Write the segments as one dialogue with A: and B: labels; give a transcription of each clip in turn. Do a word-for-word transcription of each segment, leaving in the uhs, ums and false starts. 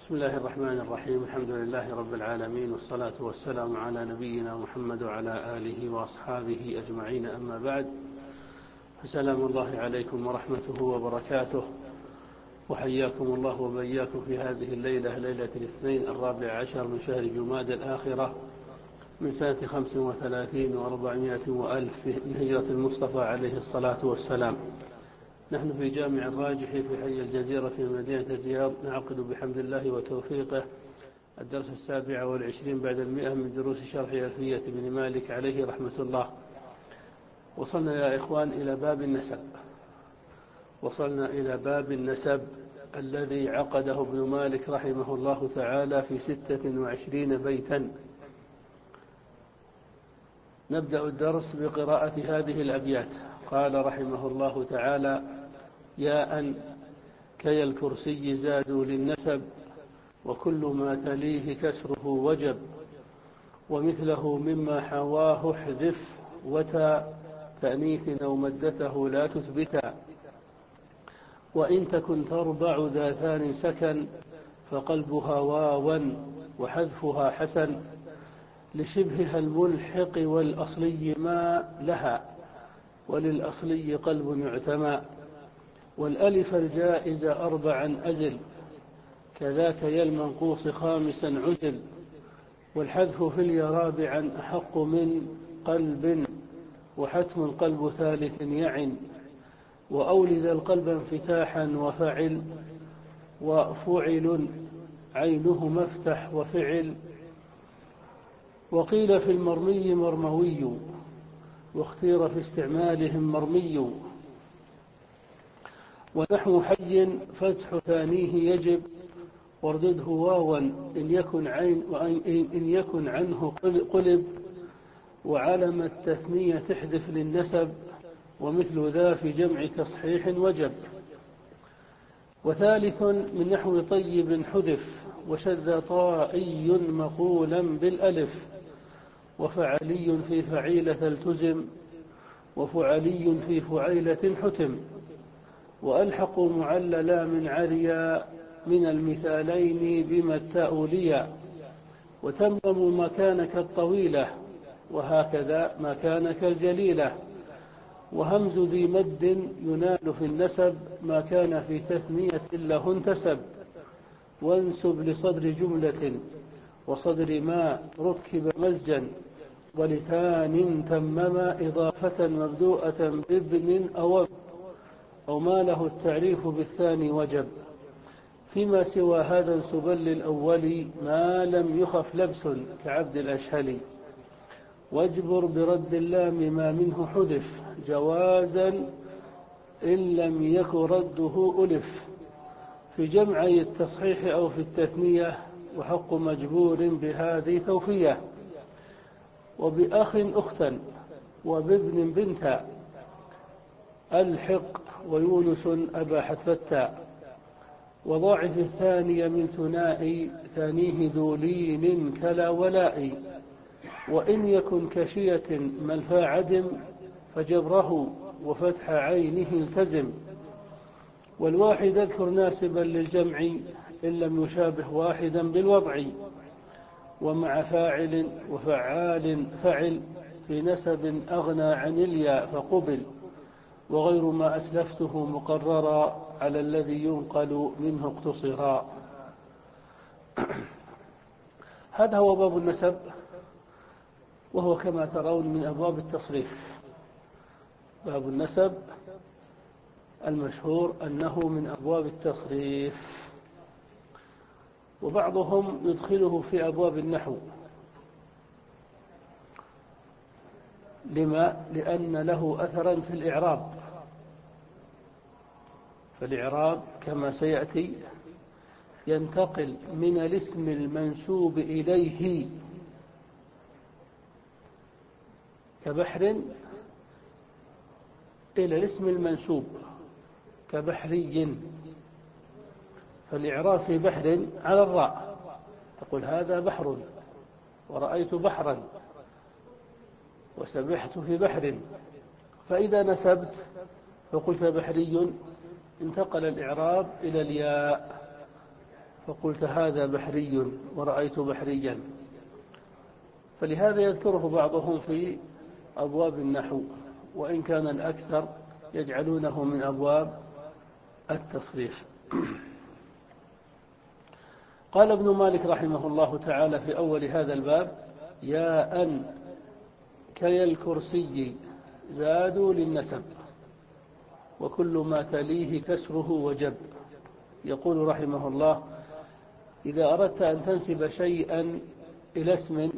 A: بسم الله الرحمن الرحيم. الحمد لله رب العالمين، والصلاة والسلام على نبينا محمد وعلى آله وأصحابه أجمعين، أما بعد، فسلام الله عليكم ورحمته وبركاته، وحياكم الله وبياكم في هذه الليلة، ليلة الاثنين الرابع عشر من شهر جماد الآخرة من سنة خمس وثلاثين وأربعمائة وألف من هجرة المصطفى عليه الصلاة والسلام. نحن في جامع الراجح في حي الجزيرة في مدينة الرياض، نعقد بحمد الله وتوفيقه الدرس السابع والعشرين بعد المئة من دروس شرح ألفية بن مالك عليه رحمة الله. وصلنا يا إخوان إلى باب النسب، وصلنا إلى باب النسب الذي عقده ابن مالك رحمه الله تعالى في ستة وعشرين بيتا. نبدأ الدرس بقراءة هذه الأبيات. قال رحمه الله تعالى: يا أن كي الكرسي زادوا للنسب، وكل ما تليه كسره وجب، ومثله مما حواه احذف، وتا تأنيث أو مدته لا تثبتا، وإن تكن تربع ذا ثان سكن، فقلبها واوا وحذفها حسن، لشبهها الملحق والأصلي ما لها، وللأصلي قلب يعتمى، والألف الجائز أربعا أزل، كذاك يا المنقوص خامسا عزل، والحذف في اليا رابعا أحق من قلب، وحتم القلب ثالث يعن، وأولد القلب انفتاحا وفعل، وفعل عينه مفتح وفعل، وقيل في المرمي مرموي، واختير في استعمالهم مرمي، ونحو حي فتح ثانيه يجب، واردده واوا إن يكن, عين وإن إن يكن عنه قلب، وعلم التثنية تحذف للنسب، ومثل ذا في جمع تصحيح وجب. وثالث من نحو طيب حذف، وشذ طائي مقولا بالألف، وفعلي في فعيلة التزم، وفعلي في فعيلة حتم، وألحقوا معللا من عريا من المثالين بما التأوليا، وتمموا مكانك الطويلة، وهكذا مكانك الجليلة، وهمز ذي مد ينال في النسب، ما كان في تثنية له انتسب، وانسب لصدر جملة وصدر ما ركب مزجا، ولتان تمما إضافة مبدوءة بابن أو أو ما له التعريف بالثاني وجب. فيما سوى هذا انسبا للأول ما لم يخف لبس كعبد الأشهلي، واجبر برد اللام ما منه حذف جوازا إن لم يك رده ألف، في جمعي التصحيح أو في التثنية، وحق مجبور بهذه توفية، وبأخ أختا وبابن بنتا، الحق ويونس أبا حذفتا، وضاعف الثانية من ثنائي ثانيه ذو لين كلا ولائي، وإن يكن كشية ملفى عدم، فجبره وفتح عينه التزم، والواحد اذكر ناسبا للجمع إن لم يشابه واحدا بالوضع، ومع فاعل وفعال فعل في نسب أغنى عن الياء فقبل، وغير ما أسلفته مقررا على الذي ينقل منه اقتصرا. هذا هو باب النسب، وهو كما ترون من أبواب التصريف. باب النسب المشهور أنه من أبواب التصريف، وبعضهم يدخله في أبواب النحو. لما؟ لأن له أثرا في الإعراب، فالإعراب كما سيأتي ينتقل من الاسم المنسوب إليه كبحر إلى الاسم المنسوب كبحري، فالإعراب في بحر على الراء، تقول هذا بحر، ورأيت بحرا، وسبحت في بحر. فإذا نسبت فقلت بحري، انتقل الإعراب إلى الياء، فقلت هذا بحري ورأيت بحريا، فلهذا يذكره بعضهم في أبواب النحو، وإن كان الأكثر يجعلونه من أبواب التصريف. قال ابن مالك رحمه الله تعالى في أول هذا الباب: يا أن كي الكرسي زادوا للنسب، وكل ما تليه كسره وجب. يقول رحمه الله: إذا أردت أن تنسب شيئا إلى اسم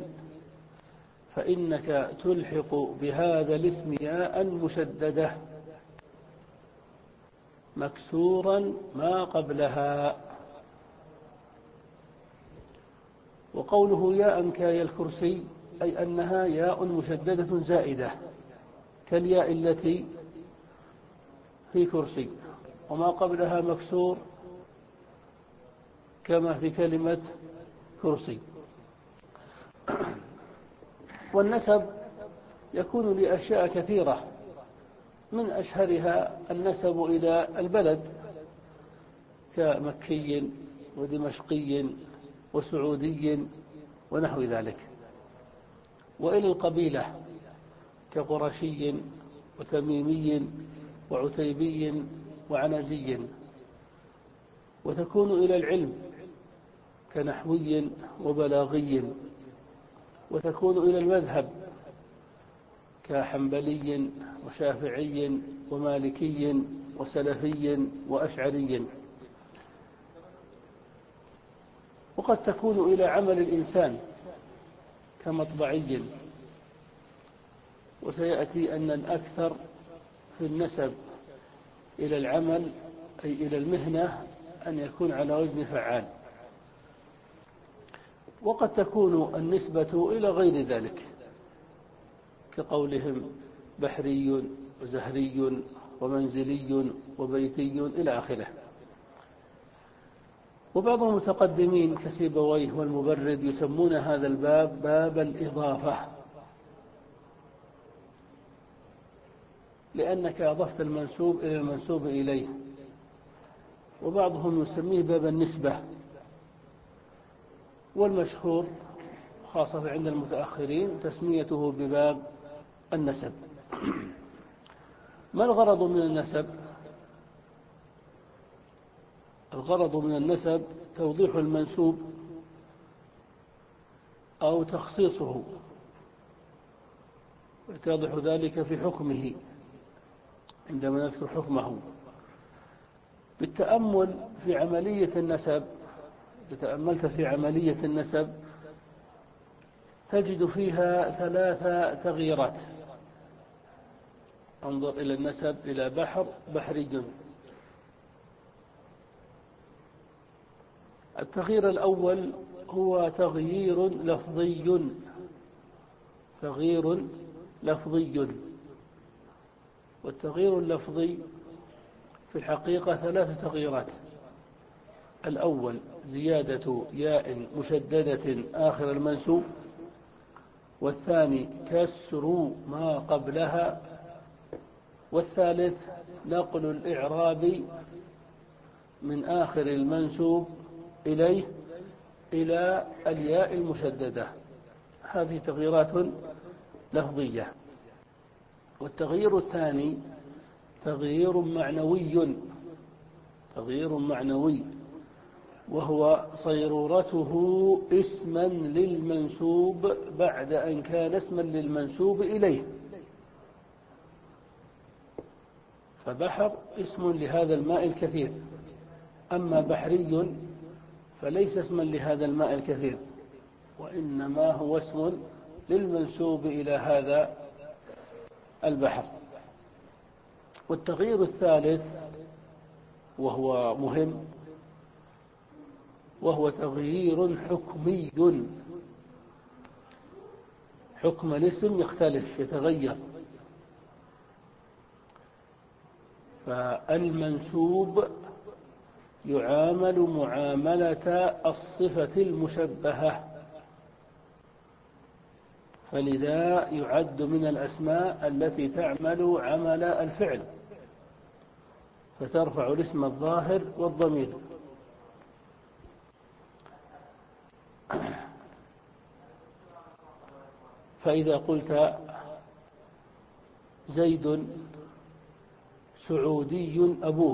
A: فإنك تلحق بهذا الاسم ياء مشددة مكسورا ما قبلها. وقوله ياء كاي الكرسي أي أنها ياء مشددة زائدة كالياء التي في كرسي، وما قبلها مكسور كما في كلمة كرسي. والنسب يكون لأشياء كثيرة، من أشهرها النسب إلى البلد كمكي ودمشقي وسعودي ونحو ذلك، وإلى القبيلة كقرشي وتميمي وعتيبي وعنزي، وتكون إلى العلم كنحوي وبلاغي، وتكون إلى المذهب كحنبلي وشافعي ومالكي وسلفي وأشعري، وقد تكون إلى عمل الإنسان كمطبعي. وسيأتي أن الأكثر في النسب إلى العمل أي إلى المهنة أن يكون على وزن فعال. وقد تكون النسبة إلى غير ذلك كقولهم بحري وزهري ومنزلي وبيتي إلى آخره. وبعض المتقدمين كسيبويه والمبرد يسمون هذا الباب باب الإضافة، لأنك أضفت المنسوب إلى المنسوب إليه. وبعضهم يسميه باب النسبة، والمشهور خاصة عند المتأخرين تسميته بباب النسب. ما الغرض من النسب؟ الغرض من النسب توضيح المنسوب أو تخصيصه، ويتضح ذلك في حكمه عندما نذكر حكمه. بالتأمل في عملية النسب، إذا تأملت في عملية النسب تجد فيها ثلاث تغييرات. انظر إلى النسب إلى بحر، بحري. التغيير الأول هو تغيير لفظي، تغيير لفظي. والتغيير اللفظي في الحقيقة ثلاث تغييرات: الأول زيادة ياء مشددة آخر المنسوب، والثاني كسر ما قبلها، والثالث نقل الإعراب من آخر المنسوب إليه إلى الياء المشددة. هذه تغييرات لفظية. والتغيير الثاني تغيير معنوي، تغيير معنوي، وهو صيرورته اسما للمنسوب بعد أن كان اسما للمنسوب إليه. فبحر اسم لهذا الماء الكثير، أما بحري فليس اسما لهذا الماء الكثير، وإنما هو اسم للمنسوب إلى هذا البحر. والتغيير الثالث وهو مهم، وهو تغيير حكمي. حكم الاسم يختلف يتغير، فالمنسوب يعامل معاملة الصفة المشبهة، فلذا يعد من الأسماء التي تعمل عمل الفعل، فترفع الاسم الظاهر والضمير. فإذا قلت زيد سعودي أبوه،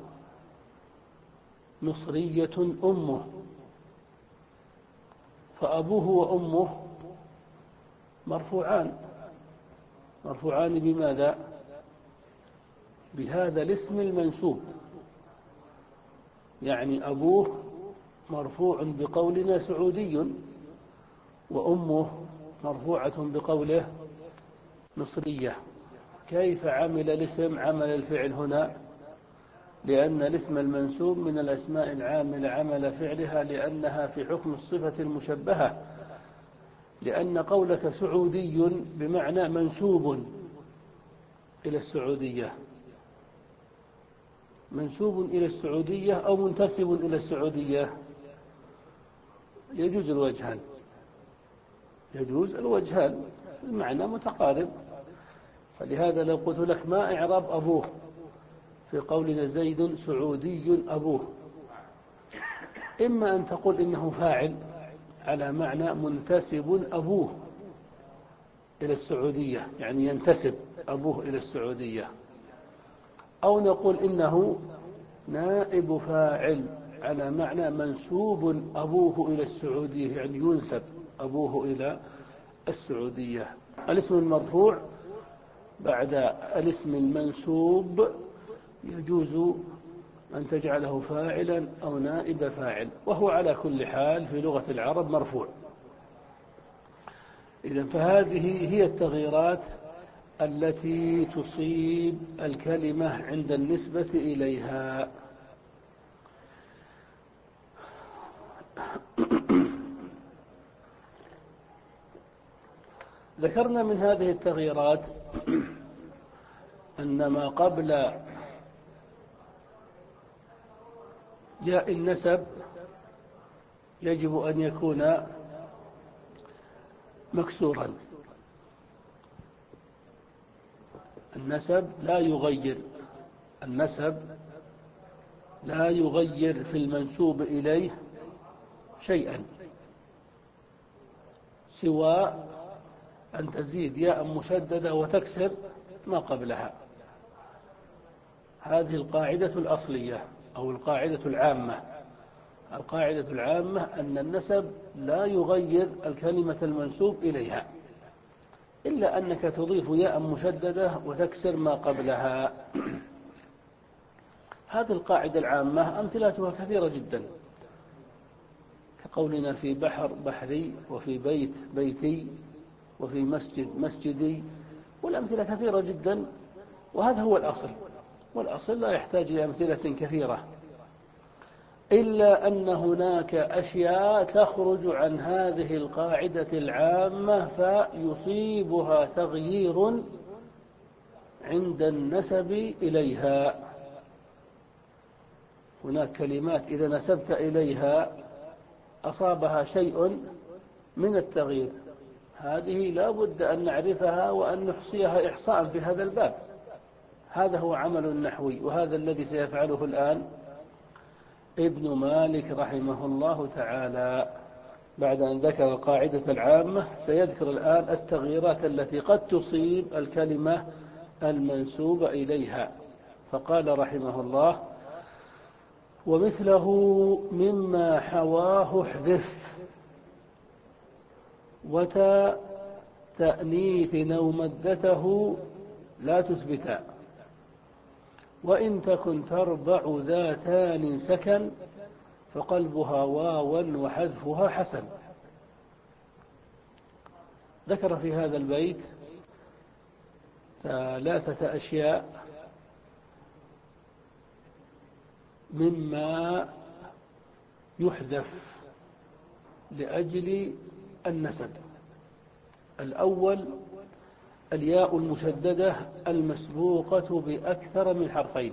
A: مصرية أمه، فأبوه وأمه مرفوعان، مرفوعان بماذا؟ بهذا الاسم المنسوب. يعني أبوه مرفوع بقولنا سعودي، وأمه مرفوعة بقوله مصرية. كيف عمل الاسم عمل الفعل هنا؟ لأن الاسم المنسوب من الأسماء العاملة عمل فعلها، لأنها في حكم الصفة المشبهة، لأن قولك سعودي بمعنى منسوب إلى السعودية، منسوب إلى السعودية أو منتسب إلى السعودية، يجوز الوجهان، يجوز الوجهان، المعنى متقارب. فلهذا لو قلت لك ما إعراب أبوه في قولنا زيد سعودي أبوه، إما أن تقول إنه فاعل على معنى منتسب أبوه إلى السعودية، يعني ينتسب أبوه إلى السعودية، أو نقول إنه نائب فاعل على معنى منسوب أبوه إلى السعودية، يعني ينسب أبوه إلى السعودية. الاسم المرفوع بعد الاسم المنسوب يجوز أن تجعله فاعلا أو نائب فاعل، وهو على كل حال في لغة العرب مرفوع. إذن فهذه هي التغييرات التي تصيب الكلمة عند النسبة إليها. ذكرنا من هذه التغييرات أن ما قبل ياء النسب يجب أن يكون مكسورا. النسب لا يغير، النسب لا يغير في المنسوب إليه شيئا سوى أن تزيد ياء مشددة وتكسر ما قبلها. هذه القاعدة الأصلية أو القاعدة العامة. القاعدة العامة أن النسب لا يغير الكلمة المنسوب إليها، إلا أنك تضيف ياء مشددة وتكسر ما قبلها. هذه القاعدة العامة أمثلتها كثيرة جدا، كقولنا في بحر بحري، وفي بيت بيتي، وفي مسجد مسجدي، والأمثلة كثيرة جدا. وهذا هو الأصل، والأصل لا يحتاج إلى أمثلة كثيرة، إلا أن هناك أشياء تخرج عن هذه القاعدة العامة فيصيبها تغيير عند النسب إليها. هناك كلمات إذا نسبت إليها أصابها شيء من التغيير، هذه لا بد أن نعرفها وأن نحصيها إحصاء في هذا الباب. هذا هو عمل النحوي، وهذا الذي سيفعله الآن ابن مالك رحمه الله تعالى. بعد أن ذكر القاعدة العامة سيذكر الآن التغييرات التي قد تصيب الكلمة المنسوبة إليها. فقال رحمه الله: ومثله مما حواه احذف، وتا تأنيث أو مدته لا تثبتا، وإن تكن تربع ذاتان سكن، فقلبها واوا وحذفها حسن. ذكر في هذا البيت ثلاثة أشياء مما يحذف لأجل النسب. الأول الياء المشددة المسبوقة بأكثر من حرفين.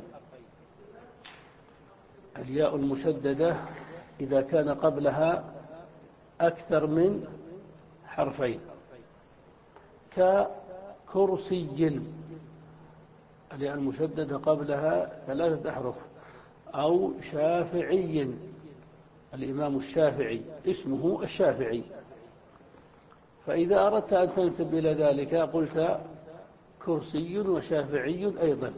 A: الياء المشددة إذا كان قبلها أكثر من حرفين، ككرسي، الياء المشددة قبلها ثلاثة أحرف، أو شافعي، الإمام الشافعي اسمه الشافعي، فإذا أردت أن تنسب إلى ذلك قلت كرسي وشافعي أيضا.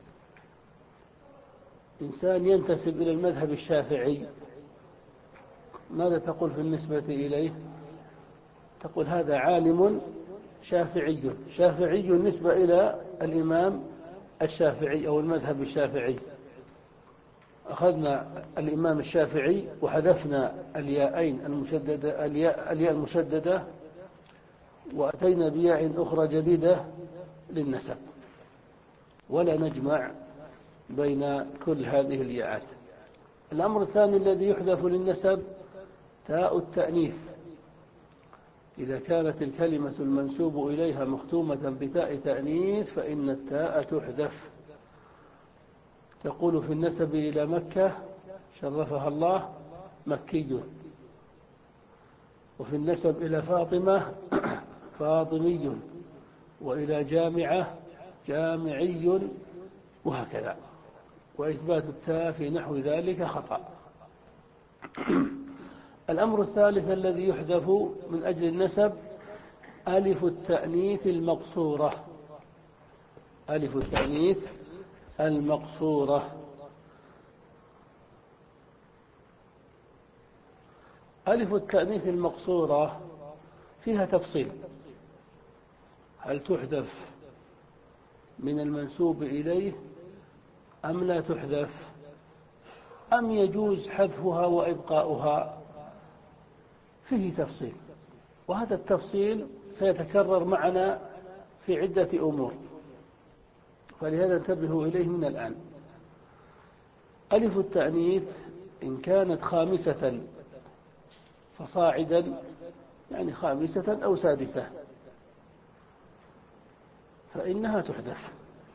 A: إنسان ينتسب إلى المذهب الشافعي، ماذا تقول في النسبة إليه؟ تقول هذا عالم شافعي. شافعي نسبة إلى الإمام الشافعي أو المذهب الشافعي. أخذنا الإمام الشافعي وحذفنا الياءين المشددة، الياء, الياء المشددة، وأتينا بياء أخرى جديدة للنسب، ولا نجمع بين كل هذه الياءات. الأمر الثاني الذي يحذف للنسب تاء التأنيث. إذا كانت الكلمة المنسوب إليها مختومة بتاء تأنيث فإن التاء تحذف. تقول في النسب إلى مكة شرفها الله مكي، وفي النسب إلى فاطمة فاطمي، وإلى جامعة جامعي، وهكذا. وإثبات التاء في نحو ذلك خطأ. الأمر الثالث الذي يحذف من أجل النسب ألف التأنيث المقصورة. ألف التأنيث المقصورة. ألف التأنيث المقصورة فيها تفصيل، هل تحذف من المنسوب إليه أم لا تحذف، أم يجوز حذفها وإبقاؤها؟ فيه تفصيل، وهذا التفصيل سيتكرر معنا في عدة أمور، فلهذا انتبهوا إليه من الآن. ألف التأنيث إن كانت خامسة فصاعدا، يعني خامسة أو سادسة، فإنها تحذف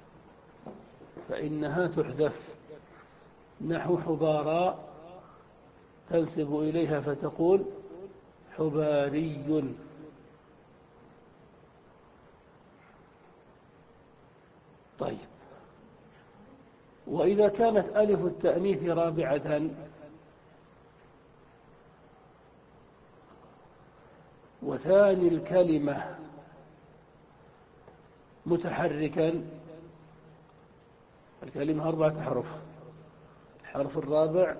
A: فإنها تحذف نحو حبارى، تنسب إليها فتقول حباري. طيب، وإذا كانت ألف التأنيث رابعة وثاني الكلمة متحركا، الكلمة أربعة أحرف، الحرف الرابع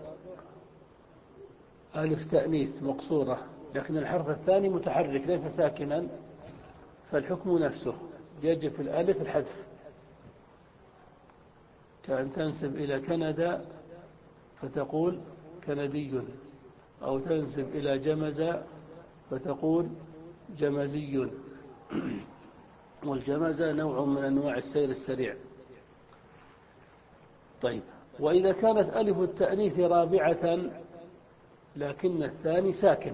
A: ألف تأنيث مقصورة، لكن الحرف الثاني متحرك ليس ساكنا، فالحكم نفسه، يجب في الألف الحذف. كأن تنسب إلى كندا فتقول كندي، أو تنسب إلى جمز فتقول جمزي، والجمزة نوع من أنواع السير السريع. طيب، وإذا كانت ألف التأنيث رابعة لكن الثاني ساكن،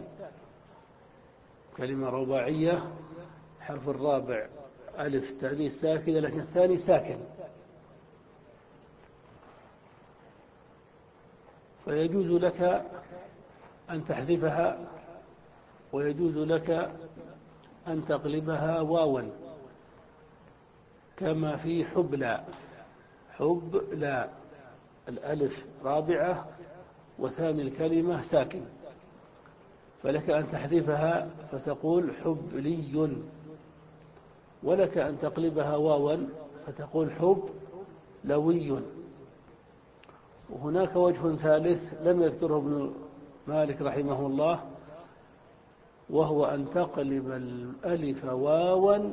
A: كلمة رباعية حرف الرابع ألف تأنيث ساكنة لكن الثاني ساكن، فيجوز لك أن تحذفها، ويجوز لك أن تقلبها واوا، كما في حبلى. حبلى الألف رابعة وثاني الكلمة ساكن، فلك أن تحذفها فتقول حبلي، ولك أن تقلبها واوا فتقول حبلوي. وهناك وجه ثالث لم يذكره ابن مالك رحمه الله، وهو أن تقلب الألف واوا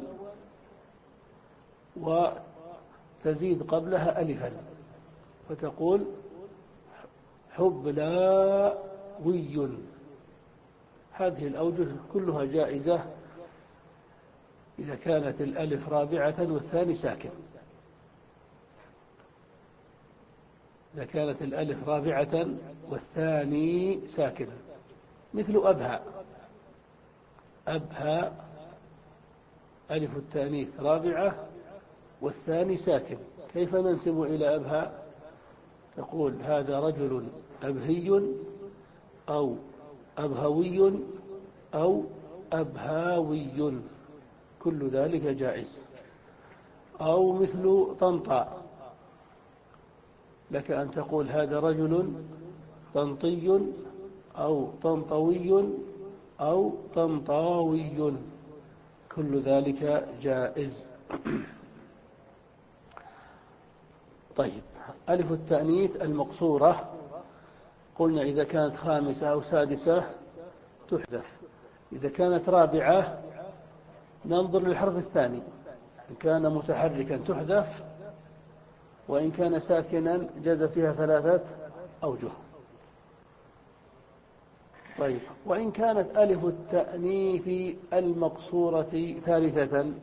A: وتزيد قبلها ألفا فتقول حبلاوي. هذه الأوجه كلها جائزة إذا كانت الألف رابعة والثاني ساكن. إذا كانت الألف رابعة والثاني ساكن، مثل أبهى. أبهى ألف التأنيث رابعة والثاني ساكن، كيف ننسب إلى أبهى؟ تقول هذا رجل أبهي أو أبهوي أو أبهاوي، كل ذلك جائز. أو مثل طنطا، لك أن تقول هذا رجل طنطي أو طنطوي أو طنطاوي، كل ذلك جائز. طيب، ألف التأنيث المقصورة قلنا إذا كانت خامسة أو سادسة تحذف، إذا كانت رابعة ننظر للحرف الثاني، إن كان متحركا تحذف، وإن كان ساكنا جاز فيها ثلاثة أوجه. طيب، وإن كانت ألف التأنيث المقصورة ثالثة،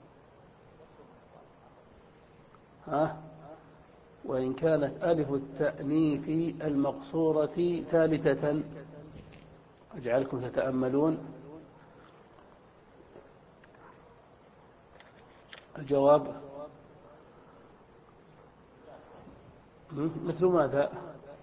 A: ها وإن كانت ألف التأنيث المقصورة ثالثة، أجعلكم تتأملون. الجواب مثل ماذا؟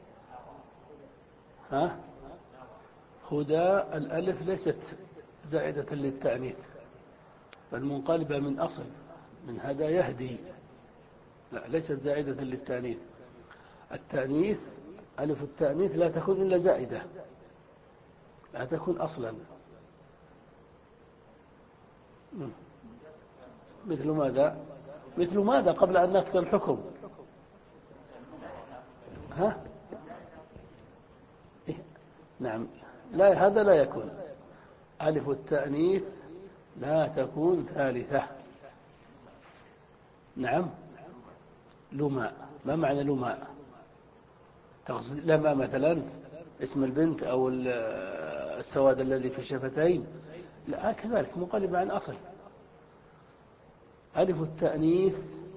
A: ها هدى الألف ليست زائدة للتأنيث، بل منقلبة من أصل، من هدى يهدي، لا ليست زائدة للتأنيث. التأنيث ألف التأنيث لا تكون إلا زائدة، لا تكون أصلا. مثل ماذا؟ مثل ماذا قبل أن نذكر الحكم؟ ها؟ إيه؟ نعم، لا هذا لا يكون. ألف التأنيث لا تكون ثالثة. نعم، لماء. ما معنى لماء؟ لما مثلا اسم البنت أو السواد الذي في الشفتين، لا كذلك منقلب عن أصل. ألف التأنيث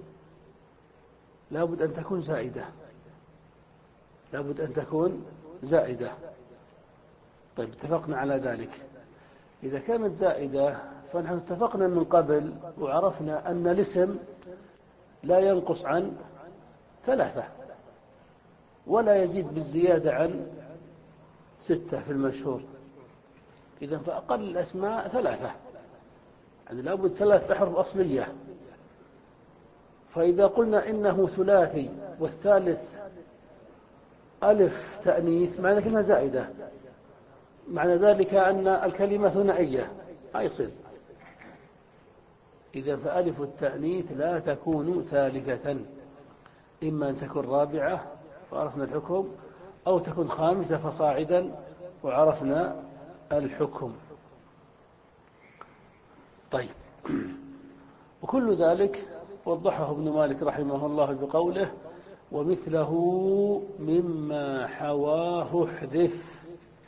A: لابد أن تكون زائدة، لابد أن تكون زائدة. طيب، اتفقنا على ذلك. إذا كانت زائدة فنحن اتفقنا من قبل وعرفنا أن الاسم لا ينقص عن ثلاثة ولا يزيد بالزيادة عن ستة في المشهور. إذا فأقل الأسماء ثلاثة، يعني لابد ثلاث أحرف أصلية. فإذا قلنا إنه ثلاثي والثالث ألف تأنيث معنى كلمة زائدة، معنى ذلك أن الكلمة ثنائية، ما يصير. إذا فألف التأنيث لا تكون ثالثة، إما أن تكون رابعة وعرفنا الحكم، أو تكون خامسة فصاعدا وعرفنا الحكم. طيب، وكل ذلك وضحه ابن مالك رحمه الله بقوله: ومثله مما حواه احذف.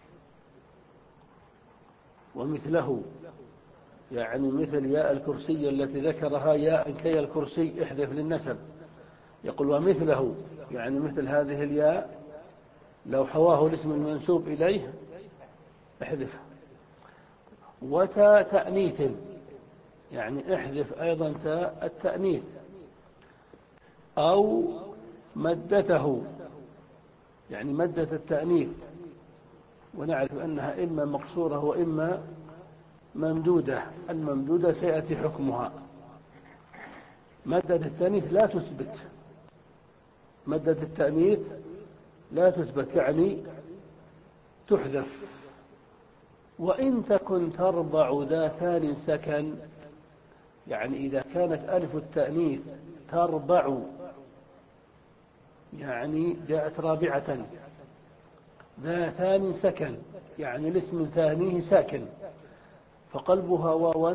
A: ومثله يعني مثل ياء الكرسي التي ذكرها ياء كي الكرسي احذف للنسب. يقول ومثله يعني مثل هذه الياء لو حواه الاسم المنسوب إليه احذف. وتاء تأنيث يعني احذف أيضا تاء التأنيث. أو مدته يعني مدة التأنيث، ونعرف أنها إما مقصورة وإما ممدودة. الممدودة سيأتي حكمها. مدة التأنيث لا تثبت، مدة التأنيث لا تثبت يعني تحذف. وإن تكن تربع ذا ثان سكن، يعني إذا كانت ألف التأنيث تربع يعني جاءت رابعة، ذا ثان سكن يعني الاسم ثانيه ساكن، فقلبها واوا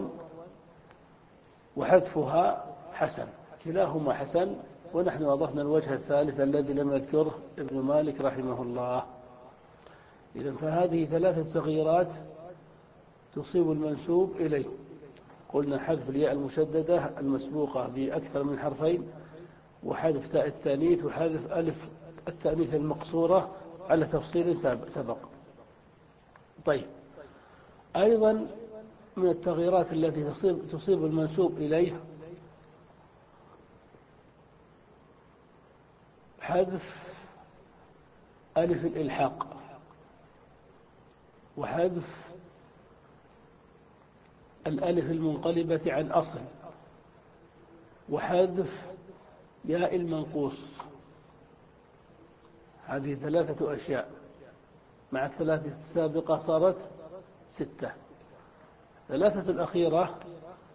A: وحذفها حسن، كلاهما حسن. ونحن أضفنا الوجه الثالث الذي لم يذكره ابن مالك رحمه الله. إذن فهذه ثلاثة تغييرات تصيب المنسوب إليه. قلنا حذف الياء المشددة المسبوقة بأكثر من حرفين، وحذف تاء التأنيث، وحذف ألف التأنيث المقصورة على تفصيل سبق. طيب، أيضا من التغييرات التي تصيب, تصيب المنسوب إليه حذف ألف الإلحاق، وحذف الألف المنقلبة عن أصل، وحذف ياء المنقوص. هذه ثلاثة أشياء، مع الثلاثة السابقة صارت ستة. ثلاثة الأخيرة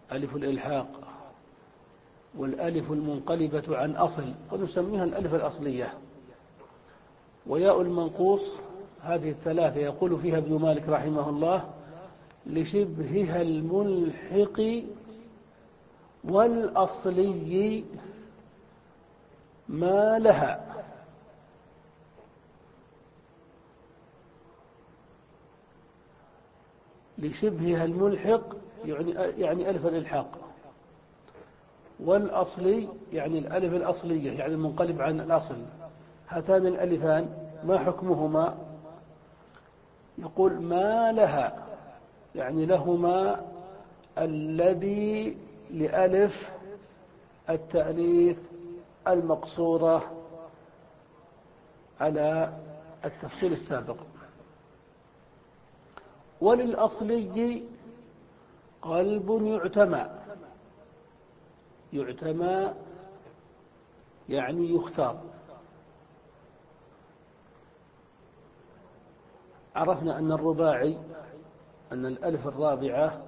A: ألف الإلحاق والألف المنقلبة عن أصل ونسميها الألف الأصلية، وياء المنقوص هذه الثلاثة يقول فيها ابن مالك رحمه الله لشبهها الملحق والأصلي ما لها. لشبهها الملحق يعني يعني ألف الإلحاق، والأصلي يعني الألف الأصلية يعني المنقلب عن الأصل. هاتان الألفان ما حكمهما؟ يقول ما لها يعني لهما الذي لألف التأنيث المقصورة على التفصيل السابق. وللأصلي قلب يعتمى، يعتمى يعني يختار. عرفنا أن الرباعي أن الألف الرابعة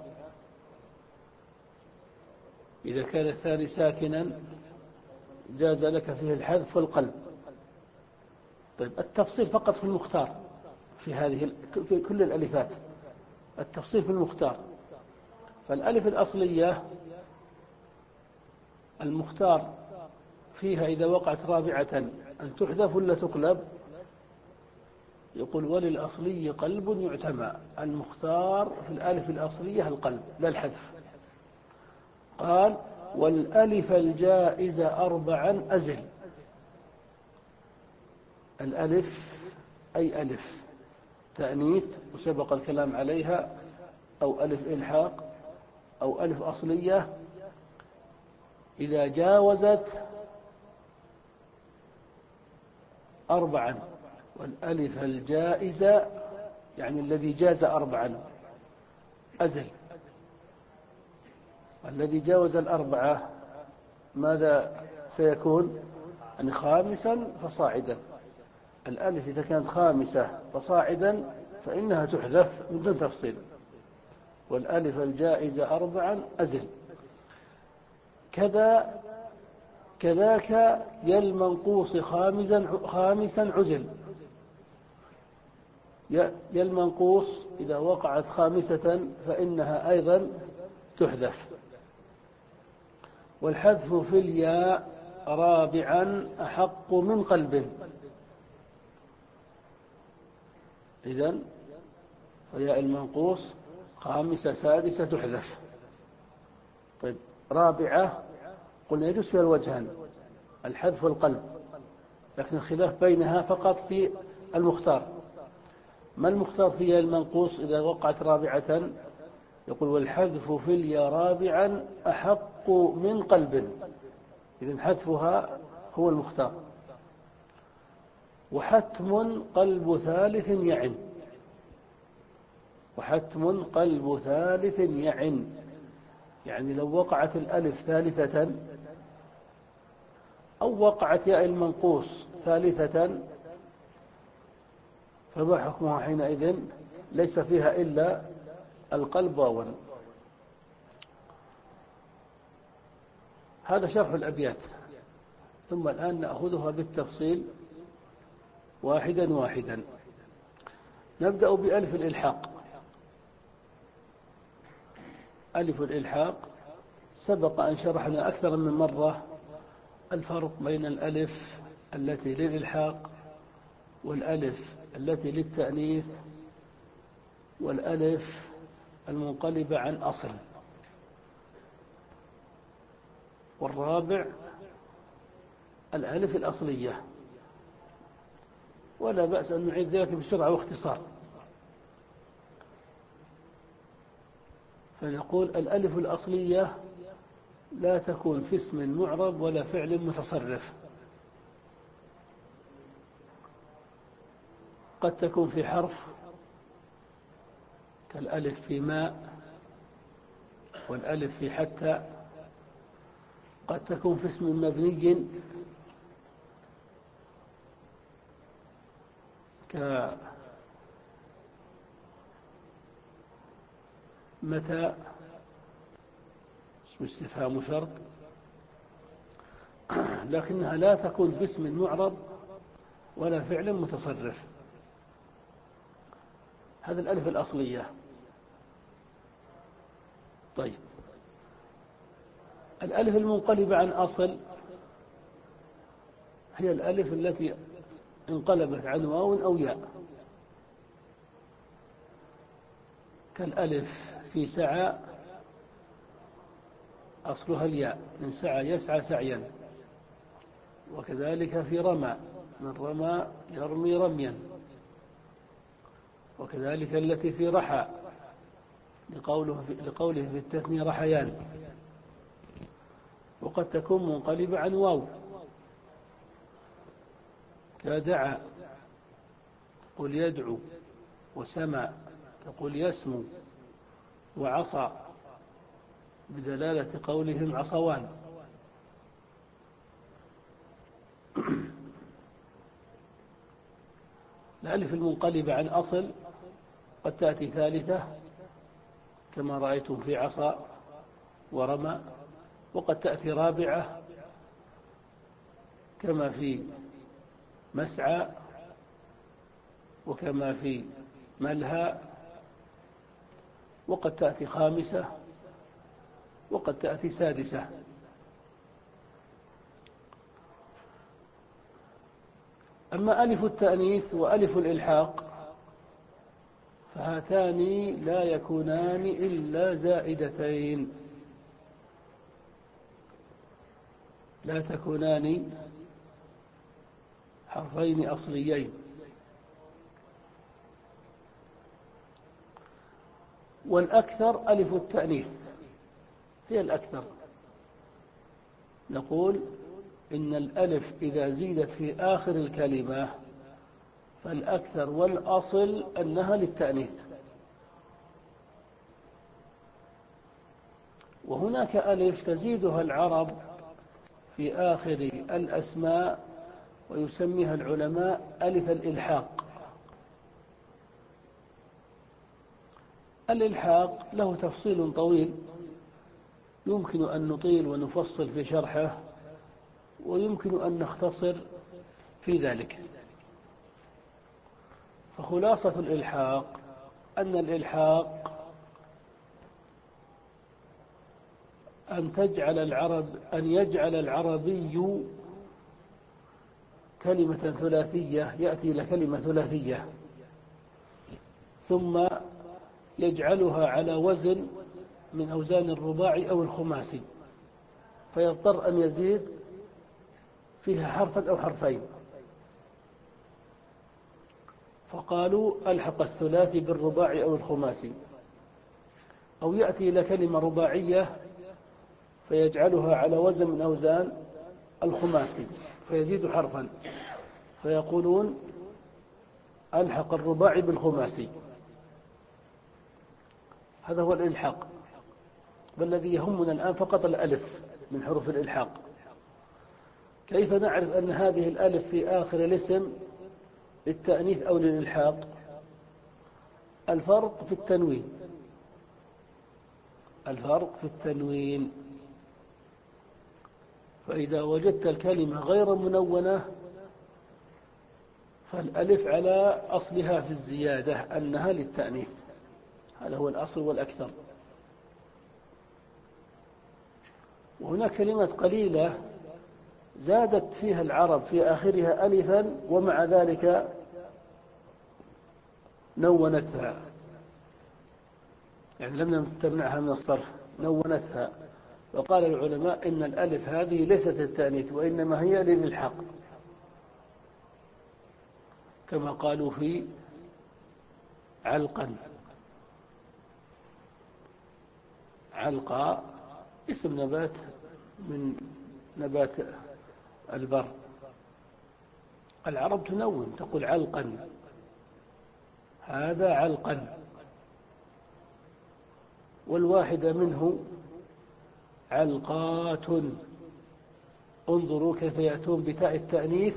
A: إذا كان الثاني ساكنا جاز لك فيه الحذف والقلب. طيب التفصيل فقط في المختار، في هذه في كل الألفات التفصيل في المختار. فالألف الأصلية المختار فيها إذا وقعت رابعة أن تحذف ولا تقلب. يقول وللأصلي قلب يعتمى، المختار في الألف الأصلية القلب لا الحذف. قال والألف الجائزة أربعا أزل. الألف أي ألف تأنيث وسبق الكلام عليها، أو ألف إلحاق أو ألف أصلية، إذا جاوزت أربعا. والألف الجائزة يعني الذي جاز أربعا أزل. الذي جاوز الأربعة ماذا سيكون؟ يعني خامسا فصاعدا. الألف إذا كانت خامسة فصاعدا فإنها تحذف من دون تفصيل. والألف الجائزة أربعا أزل. كذا كذاك يا المنقوص خامسا خامسا عزل. يا المنقوص إذا وقعت خامسة فإنها أيضا تحذف. والحذف في الياء رابعا أحق من قلب. إذن فياء المنقوص خامسة سادسة تحذف. طيب رابعة قلنا يجوز فيها الوجهان الحذف والقلب، لكن الخلاف بينها فقط في المختار. ما المختار فيها المنقوص إذا وقعت رابعة؟ يقول والحذف في الياء رابعا أحق من قلب. إذن حذفها هو المختار. وحتم قلب ثالث يعن. وحتم قلب ثالث يعن يعني لو وقعت الألف ثالثة أو وقعت ياء المنقوص ثالثة فما حكمها حينئذ؟ ليس فيها إلا القلب واوا. هذا شرح الأبيات، ثم الآن نأخذها بالتفصيل واحدا واحدا. نبدأ بألف الإلحاق. ألف الإلحاق سبق أن شرحنا أكثر من مرة الفرق بين الألف التي للإلحاق والألف التي للتأنيث والألف المنقلبة عن أصل. والرابع الألف الأصلية. ولا بأس أن نعيد ذلك بسرعة واختصار. فنقول الألف الأصلية لا تكون في اسم معرب ولا فعل متصرف. قد تكون في حرف كالألف في ماء والألف في حتى. قد تكون في اسم مبني كمتى اسم استفهام شرط، لكنها لا تكون باسم معرب ولا فعل متصرف. هذه الألف الأصلية. طيب، الألف المنقلبة عن أصل هي الألف التي انقلبت عن واو أو ياء، كالألف في سعى أصلها الياء، من سعى يسعى سعيا، وكذلك في رمى من رمى يرمي رميا، وكذلك التي في رحى لقوله في, لقوله في التثنية رحيان، وقد تكون منقلبة عن واو كدعا تقول يدعو، وسمى تقول يسمو، وعصى بدلالة قولهم عصوان. الألف المنقلبة عن أصل قد تأتي ثالثة كما رأيتم في عصى ورمى، وقد تأتي رابعة كما في مسعى وكما في ملهى، وقد تأتي خامسة وقد تأتي سادسة. أما ألف التأنيث وألف الإلحاق فهاتان لا يكونان إلا زائدتين، لا تكونان حرفين أصليين. والأكثر ألف التأنيث هي الأكثر. نقول إن الألف إذا زيدت في آخر الكلمة فالأكثر والأصل أنها للتأنيث. وهناك ألف تزيدها العرب في آخر الأسماء ويسميها العلماء ألف الإلحاق. الإلحاق له تفصيل طويل يمكن أن نطيل ونفصل في شرحه، ويمكن أن نختصر في ذلك. فخلاصة الإلحاق أن الإلحاق أن تجعل العرب أن يجعل العربي كلمة ثلاثية، يأتي إلى كلمة ثلاثية ثم يجعلها على وزن من أوزان الرباعي أو الخماسي، فيضطر أن يزيد فيها حرفا أو حرفين، فقالوا ألحق الثلاثي بالرباعي أو الخماسي. أو يأتي إلى كلمة رباعية فيجعلها على وزن من أوزان الخماسي فيزيد حرفا، فيقولون ألحق الرباعي بالخماسي. هذا هو الإلحاق، والذي يهمنا الآن فقط الألف من حروف الإلحاق. كيف نعرف أن هذه الألف في آخر الاسم للتأنيث أو للإلحاق؟ الفرق في التنوين، الفرق في التنوين. فإذا وجدت الكلمة غير منونة فالألف على أصلها في الزيادة أنها للتأنيث، هذا هو الأصل والأكثر. وهناك كلمات قليلة زادت فيها العرب في آخرها ألفا ومع ذلك نونتها، يعني لم تمنعها من الصرف، نونتها. وقال العلماء إن الألف هذه ليست للتأنيث وإنما هي للإلحاق، كما قالوا في علقا. علقا اسم نبات من نبات البر، العرب تنون تقول علقا، هذا علقا. والواحدة منه علقات. انظروا كيف يأتون بتاء التأنيث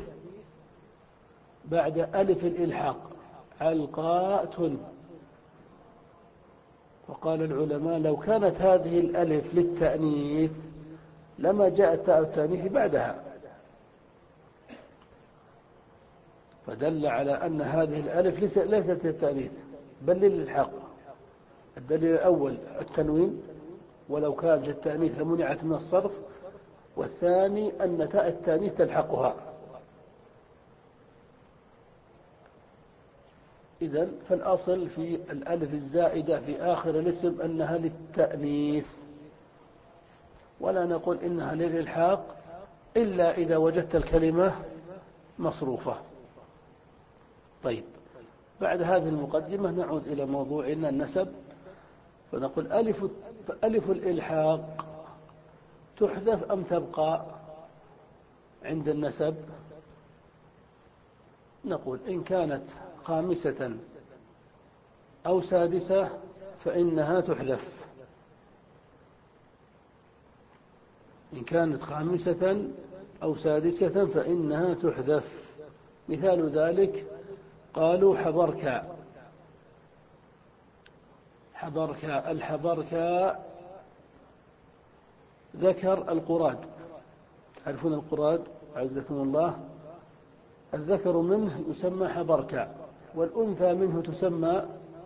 A: بعد ألف الإلحاق، علقات. وقال العلماء لو كانت هذه الألف للتأنيث لما جاء تاء التأنيث بعدها، فدل على أن هذه الألف ليست للتأنيث بل للإلحاق. الدليل الأول التنوين، ولو كانت للتأنيث لمنعت من الصرف، والثاني أن تاء التأنيث تلحقها. إذن فالأصل في الألف الزائدة في آخر الاسم أنها للتأنيث، ولا نقول إنها للإلحاق إلا إذا وجدت الكلمة مصروفة. طيب، بعد هذه المقدمة نعود إلى موضوعنا النسب، فنقول ألف, ألف الإلحاق تحذف أم تبقى عند النسب؟ نقول إن كانت خامسة أو سادسة فإنها تحذف. إن كانت خامسة أو سادسة فإنها تحذف. مثال ذلك قالوا حبركا. حبركا، الحبركا ذكر القراد، تعرفون القراد عزكم الله، الذكر منه يسمى حبركا، والأنثى منه تسمى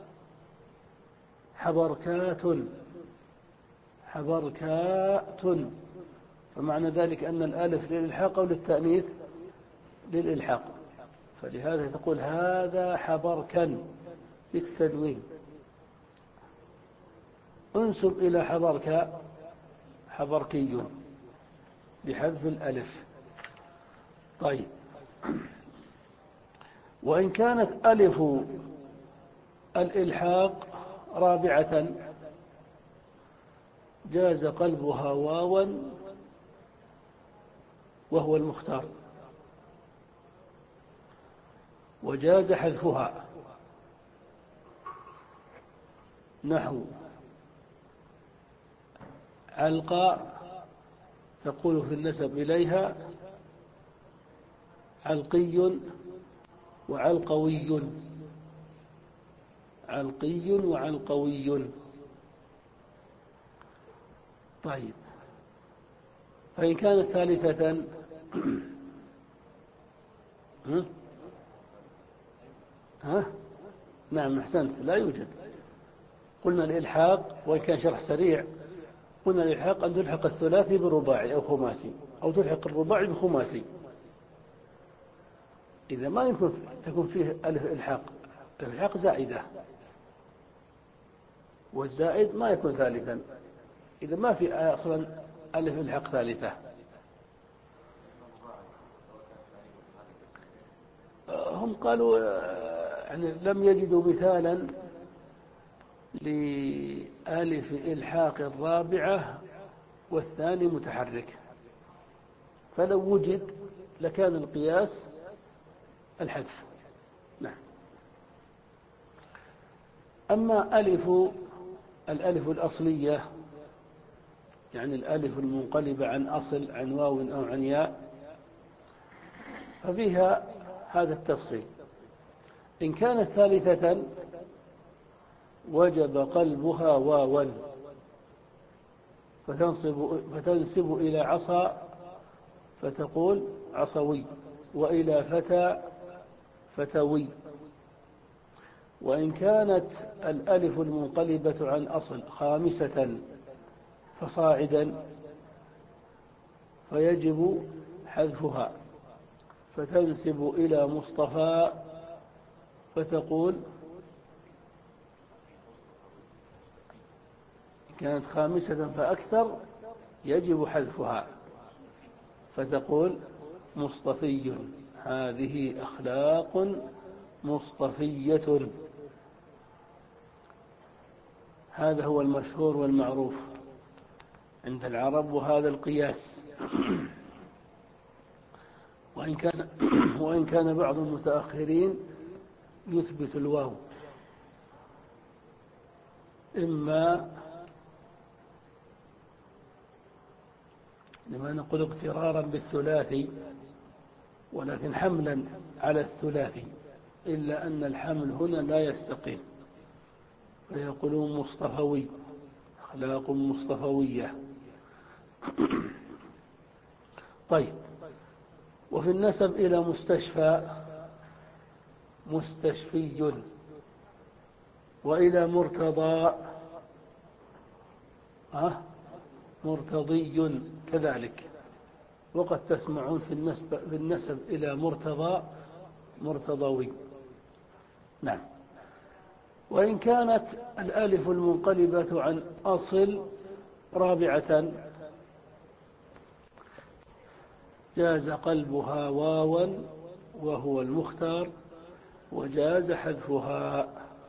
A: حبركات. حبركات، فمعنى ذلك أن الألف للإلحاق أو للتأنيث؟ للإلحاق. فلهذا تقول هذا حبركا بالتنوين. انسب إلى حبركا حبركي بحذف الألف. طيب، وإن كانت ألف الإلحاق رابعة جاز قلبها واوا وهو المختار، وجاز حذفها، نحو علقى تقول في النسب إليها علقي وعلقوي. علقي وعلقوي. طيب، فإن كانت ثالثة ها؟ ها؟ نعم أحسنت، لا يوجد. قلنا الإلحاق، وإن كان شرح سريع، قلنا الإلحاق أن تلحق الثلاثي بالرباعي أو خماسي، أو تلحق الرباعي بخماسي. إذا ما يمكن تكون فيه ألف إلحاق، الإلحاق زائدة، والزائد ما يكون ثالثا، إذا ما في أصلا ألف إلحاق ثالثة. هم قالوا يعني لم يجدوا مثالا لألف إلحاق الرابعة والثاني متحرك، فلو وجد لكان القياس الحذف. نعم. أما ألف الألف الأصلية، يعني الألف المنقلبة عن أصل، عن واو أو عن ياء، ففيها هذا التفصيل. إن كانت ثالثة وجب قلبها واوا، فتنصب, فتنسب إلى عصا فتقول عصوي، وإلى فتى فتوي. وإن كانت الألف المنقلبة عن أصل خامسة فصاعدا فيجب حذفها، فتنسب إلى مصطفى فتقول كانت خامسة فأكثر يجب حذفها، فتقول مصطفي. هذه أخلاق مصطفية. هذا هو المشهور والمعروف عند العرب، وهذا القياس. وإن كان, وإن كان بعض المتأخرين يثبت الواو، إما لما نقول اقترارا بالثلاثي، ولكن حملا على الثلاثي، إلا أن الحمل هنا لا يستقيم، فيقولون مصطفوي، أخلاق مصطفوية. طيب، وفي النسب إلى مستشفى مستشفي، وإلى مرتضى أه مرتضي كذلك. وقد تسمعون في النسب, في النسب إلى مرتضى مرتضوي. نعم. وإن كانت الألف المنقلبة عن أصل رابعة جاز قلبها واوا وهو المختار، وجاز حذفها.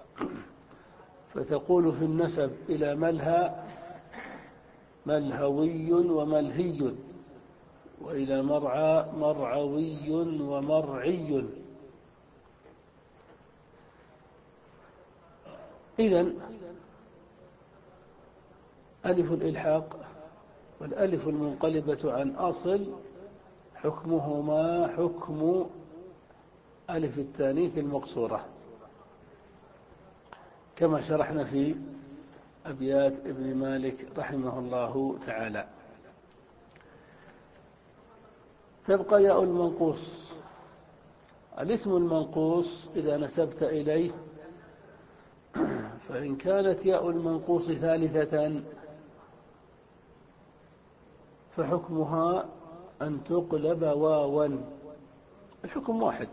A: فتقول في النسب إلى ملهى ملهوي وملهي، وإلى مرعى مرعوي ومرعي. إذن ألف الإلحاق والألف المنقلبة عن أصل حكمهما حكم ألف التانيث المقصورة، كما شرحنا في أبيات ابن مالك رحمه الله تعالى. تبقى ياء المنقوص. الاسم المنقوص إذا نسبت إليه، فإن كانت ياء المنقوص ثالثة فحكمها أن تقلب واوا، الحكم واحد.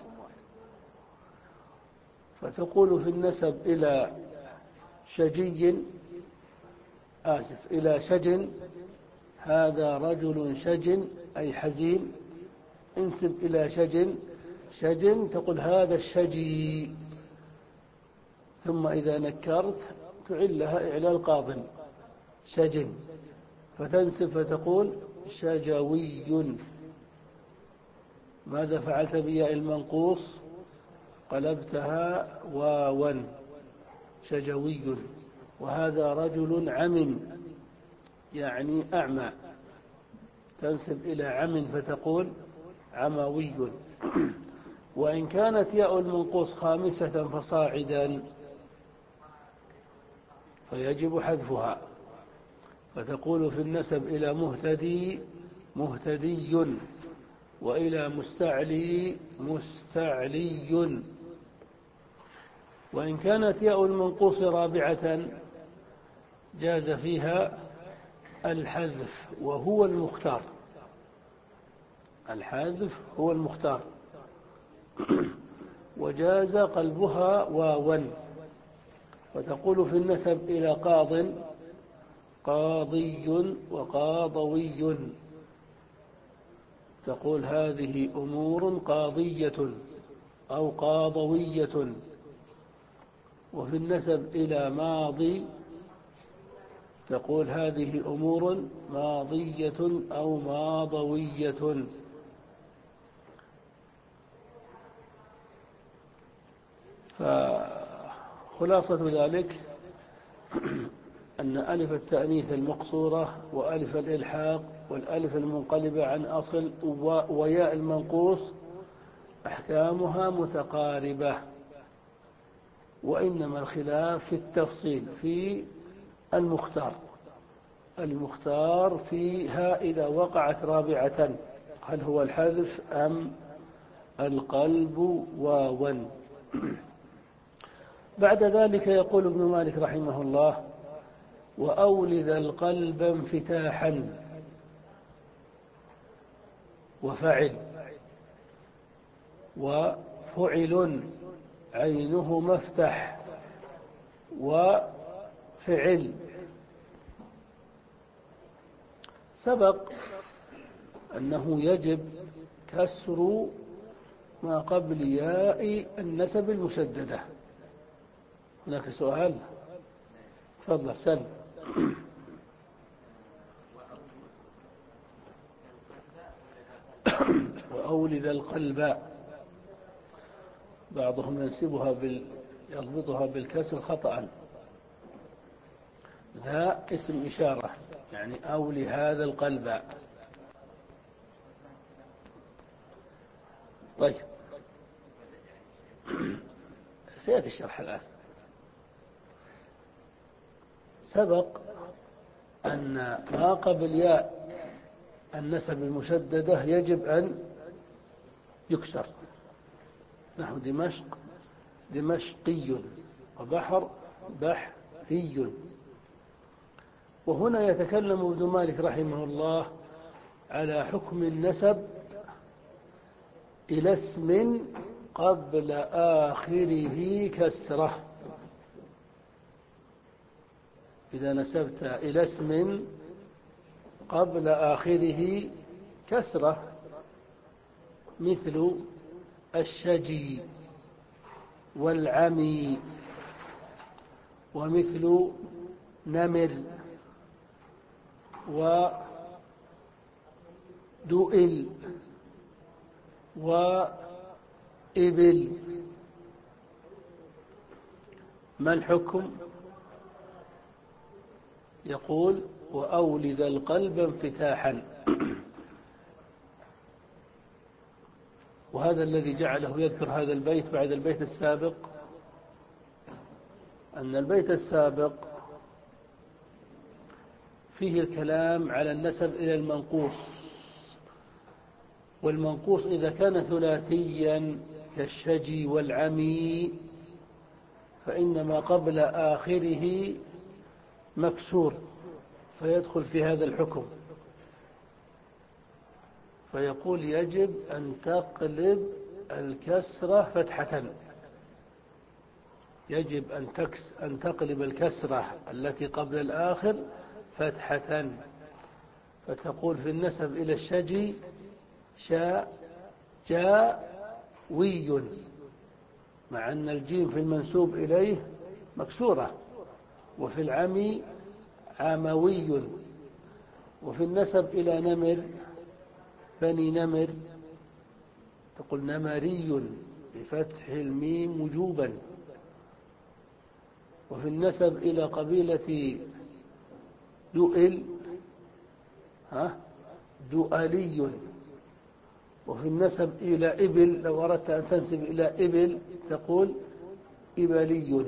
A: فتقول في النسب إلى شجي آسف إلى شج، هذا رجل شج أي حزين. انسب إلى شج شج تقول هذا الشجي. ثم إذا نكرت تعلها إعلال قاض شج، فتنسب فتقول شجوي. ماذا فعلت بياء المنقوص؟ قلبتها واوا، شجوي. وهذا رجل عم يعني أعمى، تنسب إلى عم فتقول عموي. وإن كانت ياء المنقوص خامسة فصاعدا فيجب حذفها، فتقول في النسب إلى مهتدي مهتدي، وإلى مستعلي مستعلي. وإن كانت ياء المنقوص رابعة جاز فيها الحذف وهو المختار. الحذف هو المختار. وجاز قلبها واوا، وتقول في النسب إلى قاض قاضي وقاضوي، تقول هذه أمور قاضية أو قاضوية. وفي النسب إلى ماضي تقول هذه أمور ماضية أو ماضوية. فخلاصة ذلك أن ألف التأنيث المقصورة وألف الإلحاق والألف المنقلبة عن أصل وياء المنقوص أحكامها متقاربة، وإنما الخلاف في التفصيل في المختار. المختار فيها إذا وقعت رابعة هل هو الحذف أم القلب واوا. بعد ذلك يقول ابن مالك رحمه الله: وأولد القلب انفتاحا وفعل وفعل عينه مفتح وفعل. سبق أنه يجب كسر ما قبل ياء النسب المشددة. هناك سؤال؟ تفضل سل. وأولد القلب، بعضهم ينسبها بال... يضبطها بالكسر خطأ. ذا اسم إشارة يعني أولي هذا القلب. طيب، سيأتي الشرح الآن. سبق أن ما قبل ياء النسب المشددة يجب أن يكسر، نحو دمشق دمشقي، وبحر بحري. وهنا يتكلم ابن مالك رحمه الله على حكم النسب إلى اسم قبل آخره كسرة. إذا نسبت إلى اسم قبل آخره كسرة، مثل الشجي والعمي، ومثل نمر ودؤل وإبل. ما الحكم؟ يقول: وأولد القلب انفتاحا. وهذا الذي جعله يذكر هذا البيت بعد البيت السابق، أن البيت السابق فيه الكلام على النسب إلى المنقوص، والمنقوص إذا كان ثلاثيا كالشجي والعمي فإن ما قبل آخره مكسور فيدخل في هذا الحكم، فيقول: يجب أن تقلب الكسرة فتحة، يجب أن تكس أن تقلب الكسرة التي قبل الآخر فتحة، فتقول في النسب إلى الشجي شاء جاوي، مع أن الجيم في المنسوب إليه مكسورة. وفي العمي عموي. وفي النسب إلى نمر بني نمر تقول نمري بفتح الميم وجوبا. وفي النسب إلى قبيلة دؤل ها دؤلي. وفي النسب إلى إبل لو أردت أن تنسب إلى إبل تقول إبلي.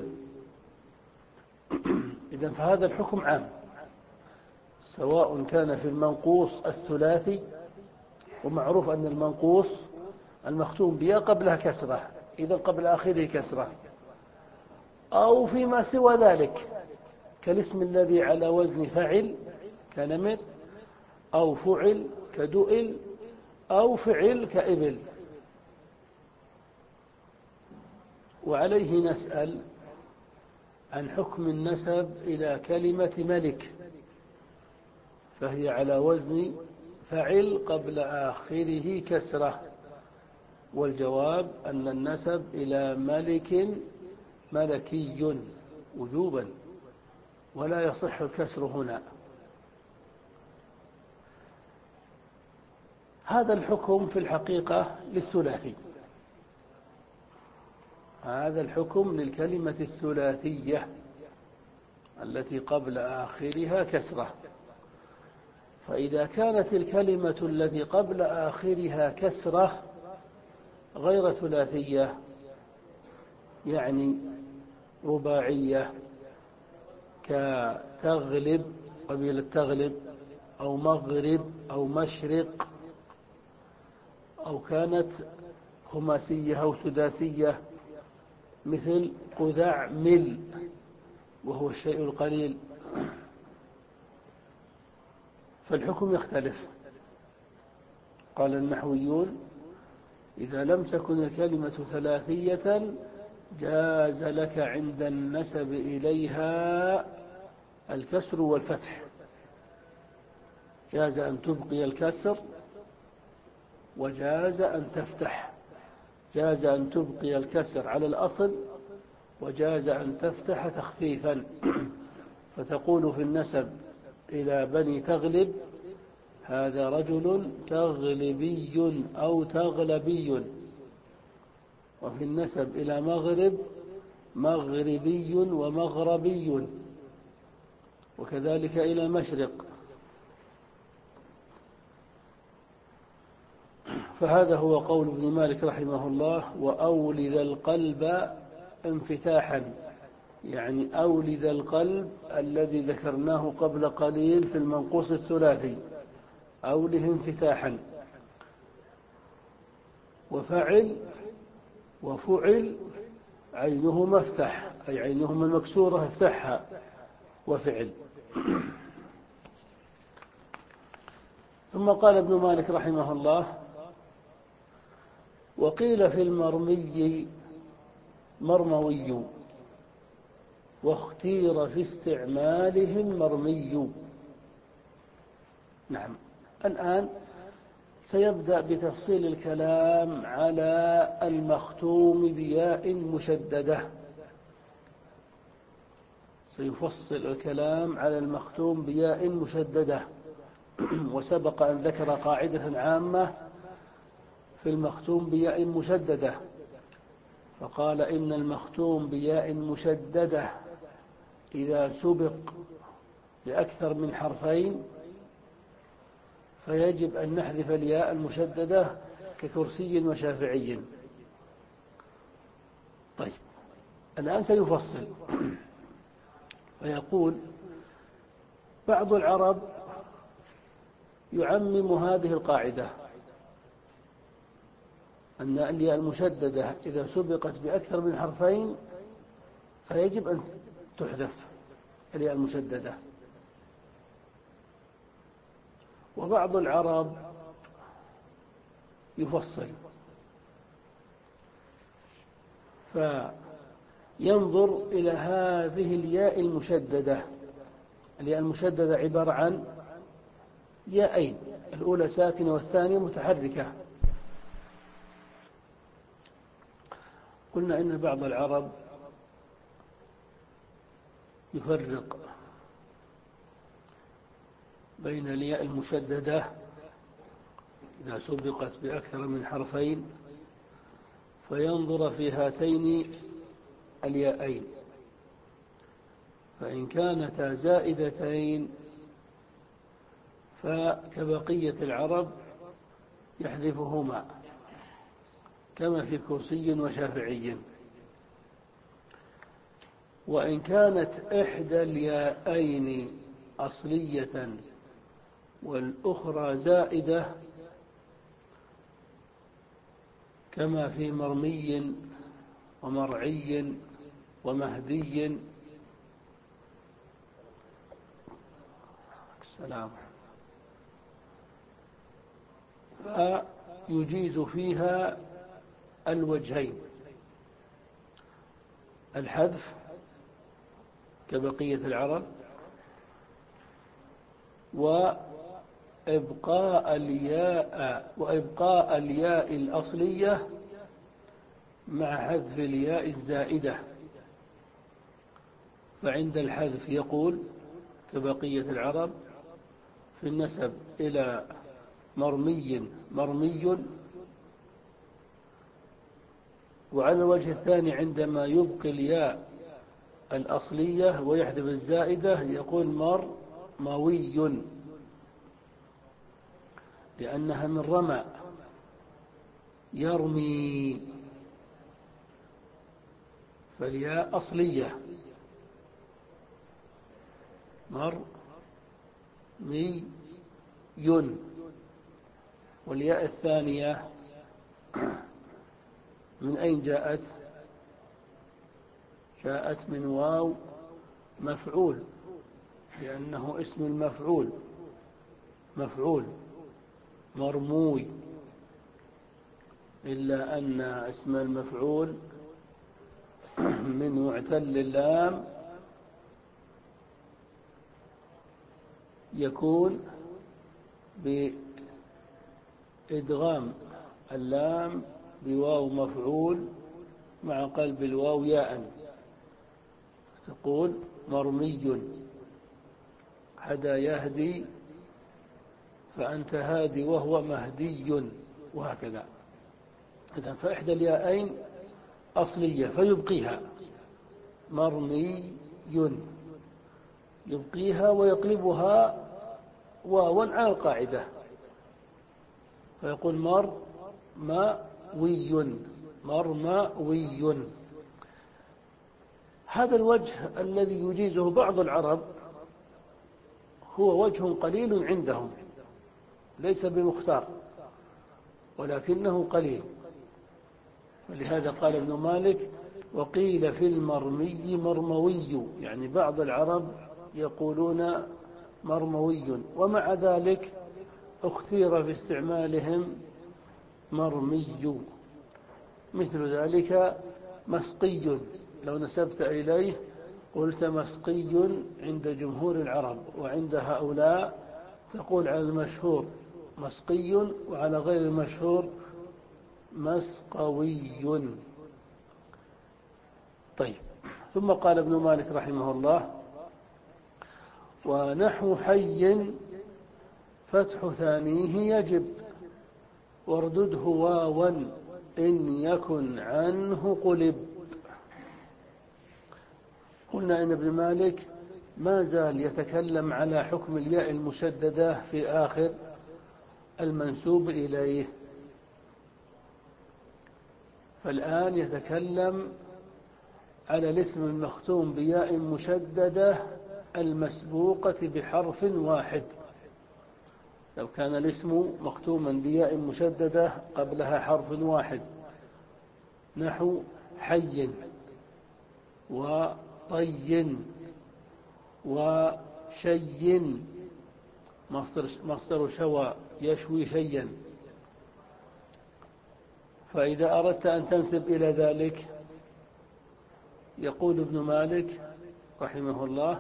A: إذن فهذا الحكم عام، سواء كان في المنقوص الثلاثي، ومعروف أن المنقوص المختوم بيا قبلها كسرة، إذن قبل آخره كسرة، أو فيما سوى ذلك كالاسم الذي على وزن فعل كنمر، أو فعل كدؤل، أو فعل كإبل. وعليه نسأل عن حكم النسب إلى كلمة ملك، فهي على وزن فعل قبل آخره كسرة، والجواب أن النسب إلى ملك ملكي وجوبا، ولا يصح الكسر هنا. هذا الحكم في الحقيقة للثلاثي، هذا الحكم للكلمة الثلاثية التي قبل آخرها كسرة. فإذا كانت الكلمة التي قبل آخرها كسرة غير ثلاثية، يعني رباعية كتغلب قبيلة تغلب، أو مغرب، أو مشرق، أو كانت خماسية أو سداسية مثل قذعمل وهو الشيء القليل، فالحكم يختلف. قال النحويون: إذا لم تكن الكلمة ثلاثية جاز لك عند النسب إليها الكسر والفتح، جاز أن تبقي الكسر وجاز أن تفتح، جاز أن تبقي الكسر على الأصل وجاز أن تفتح تخفيفا. فتقول في النسب إلى بني تغلب: هذا رجل تغلبي أو تغلبي. وفي النسب إلى مغرب: مغربي ومغربي. وكذلك إلى مشرق. فهذا هو قول ابن مالك رحمه الله: وأولد القلب انفتاحا، يعني أولد القلب الذي ذكرناه قبل قليل في المنقوص الثلاثي، أوله انفتاحا. وفعل وفعل عينه مفتح، أي عينهما المكسورة افتحها، وفعل. ثم قال ابن مالك رحمه الله: وقيل في المرمي مرموي، واختير في استعمالهم مرمي. نعم، الآن سيبدأ بتفصيل الكلام على المختوم بياء مشددة. سيفصل الكلام على المختوم بياء مشددة. وسبق أن ذكر قاعدة عامة في المختوم بياء مشددة، فقال إن المختوم بياء مشددة إذا سبق بأكثر من حرفين فيجب أن نحذف الياء المشددة ككرسي وشافعي. طيب، الآن سيفصل ويقول: بعض العرب يعمم هذه القاعدة، أن الياء المشددة إذا سبقت بأكثر من حرفين فيجب أن تحذف الياء المشددة. وبعض العرب يفصل فينظر إلى هذه الياء المشددة. الياء المشددة عبارة عن ياءين، الأولى ساكنة والثانية متحركة. قلنا إن بعض العرب يفرق بين الياء المشددة إذا سبقت بأكثر من حرفين فينظر في هاتين الياءين، فإن كانتا زائدتين فكبقية العرب يحذفهما كما في كرسي وشافعي. وإن كانت إحدى الياءين أصلية والأخرى زائدة كما في مرمي ومرعي ومهدي السلام، فيجيز فيها الوجهين: الحذف كبقية العرب، وإبقاء الياء وإبقاء الياء الأصلية مع حذف الياء الزائدة. فعند الحذف يقول كبقية العرب في النسب إلى مرمي مرمي، وعلى الوجه الثاني عندما يبقي الياء الأصلية ويحذف الزائدة يقول مرموي، لأنها من رمى يرمي، فالياء أصلية مرمي. والياء الثانية من أين جاءت؟ جاءت من واو مفعول، لأنه اسم المفعول مفعول مرموي، إلا أن اسم المفعول من معتل اللام يكون بإدغام اللام بواو مفعول مع قلب الواو ياء، تقول مرمي. هدى يهدي فأنت هادي وهو مهدي، وهكذا. إذن فإحدى الياءين أصلية فيبقيها مرمي، يبقيها ويقلبها واوا على القاعدة فيقول مرموي مرموي. هذا الوجه الذي يجيزه بعض العرب هو وجه قليل عندهم، ليس بمختار ولكنه قليل. ولهذا قال ابن مالك: وقيل في المرمي مرموي، يعني بعض العرب يقولون مرموي، ومع ذلك اختير في استعمالهم مرمي. مثل ذلك مسقي، لو نسبت إليه قلت مسقي عند جمهور العرب، وعند هؤلاء تقول على المشهور مسقي، وعلى غير المشهور مسقوي. طيب، ثم قال ابن مالك رحمه الله: ونحو حي فتح ثانيه يجب، واردده واوا إن يكن عنه قلب. قلنا إن ابن مالك ما زال يتكلم على حكم الياء المشددة في آخر المنسوب إليه، فالآن يتكلم على الاسم المختوم بياء مشددة المسبوقة بحرف واحد. لو كان الاسم مختوما بياء مشددة قبلها حرف واحد، نحو حي وطي وشي، مصدر, مصدر شوى يشوي شيا. فإذا أردت أن تنسب إلى ذلك، يقول ابن مالك رحمه الله: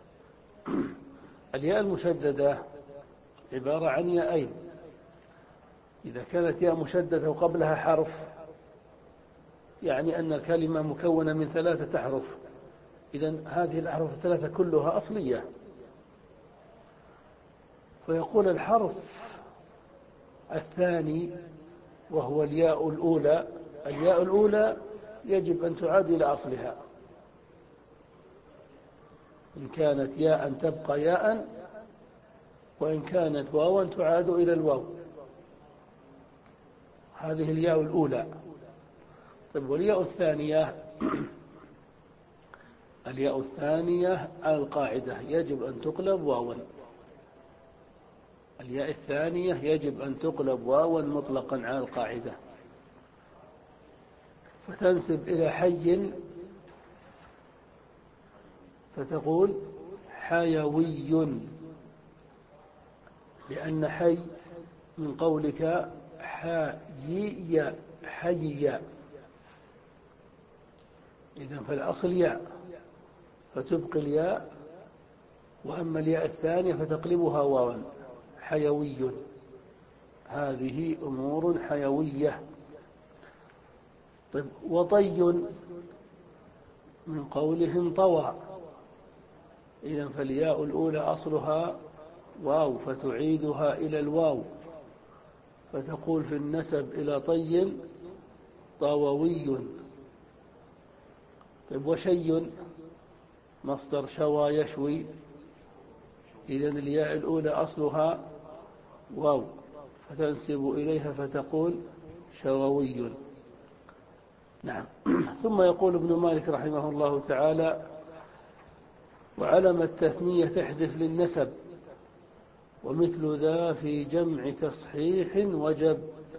A: الياء المشددة عبارة عن ياءين. إذا كانت ياء مشددة وقبلها حرف، يعني أن الكلمة مكونة من ثلاثة أحرف، إذن هذه الأحرف الثلاثة كلها أصلية. فيقول الحرف الثاني وهو الياء الأولى، الياء الأولى يجب أن تعاد إلى أصلها، إن كانت ياء تبقى ياء، وإن كانت واوا تعاد إلى الواو. هذه الياء الأولى. طيب، والياء الثانية الياء الثانية على القاعدة يجب أن تقلب واوا. الياء الثانية يجب أن تقلب واوا مطلقا على القاعدة، فتنسب إلى حي فتقول حيوي، لأن حي من قولك حيي حيي، إذن فالأصل ياء فتبقي الياء، وأما الياء الثانية فتقلبها واوا، حيوي. هذه أمور حيوية. طيب، وطي من قولهم طوى، إذن فالياء الأولى أصلها واو فتعيدها إلى الواو، فتقول في النسب إلى طي طووي. طيب، وشي مصدر شوى يشوي، إذن الياء الأولى أصلها واو فتنسب إليها فتقول شووي. نعم. ثم يقول ابن مالك رحمه الله تعالى: وعلم التثنية تحذف للنسب، ومثل ذا في جمع تصحيح وجب.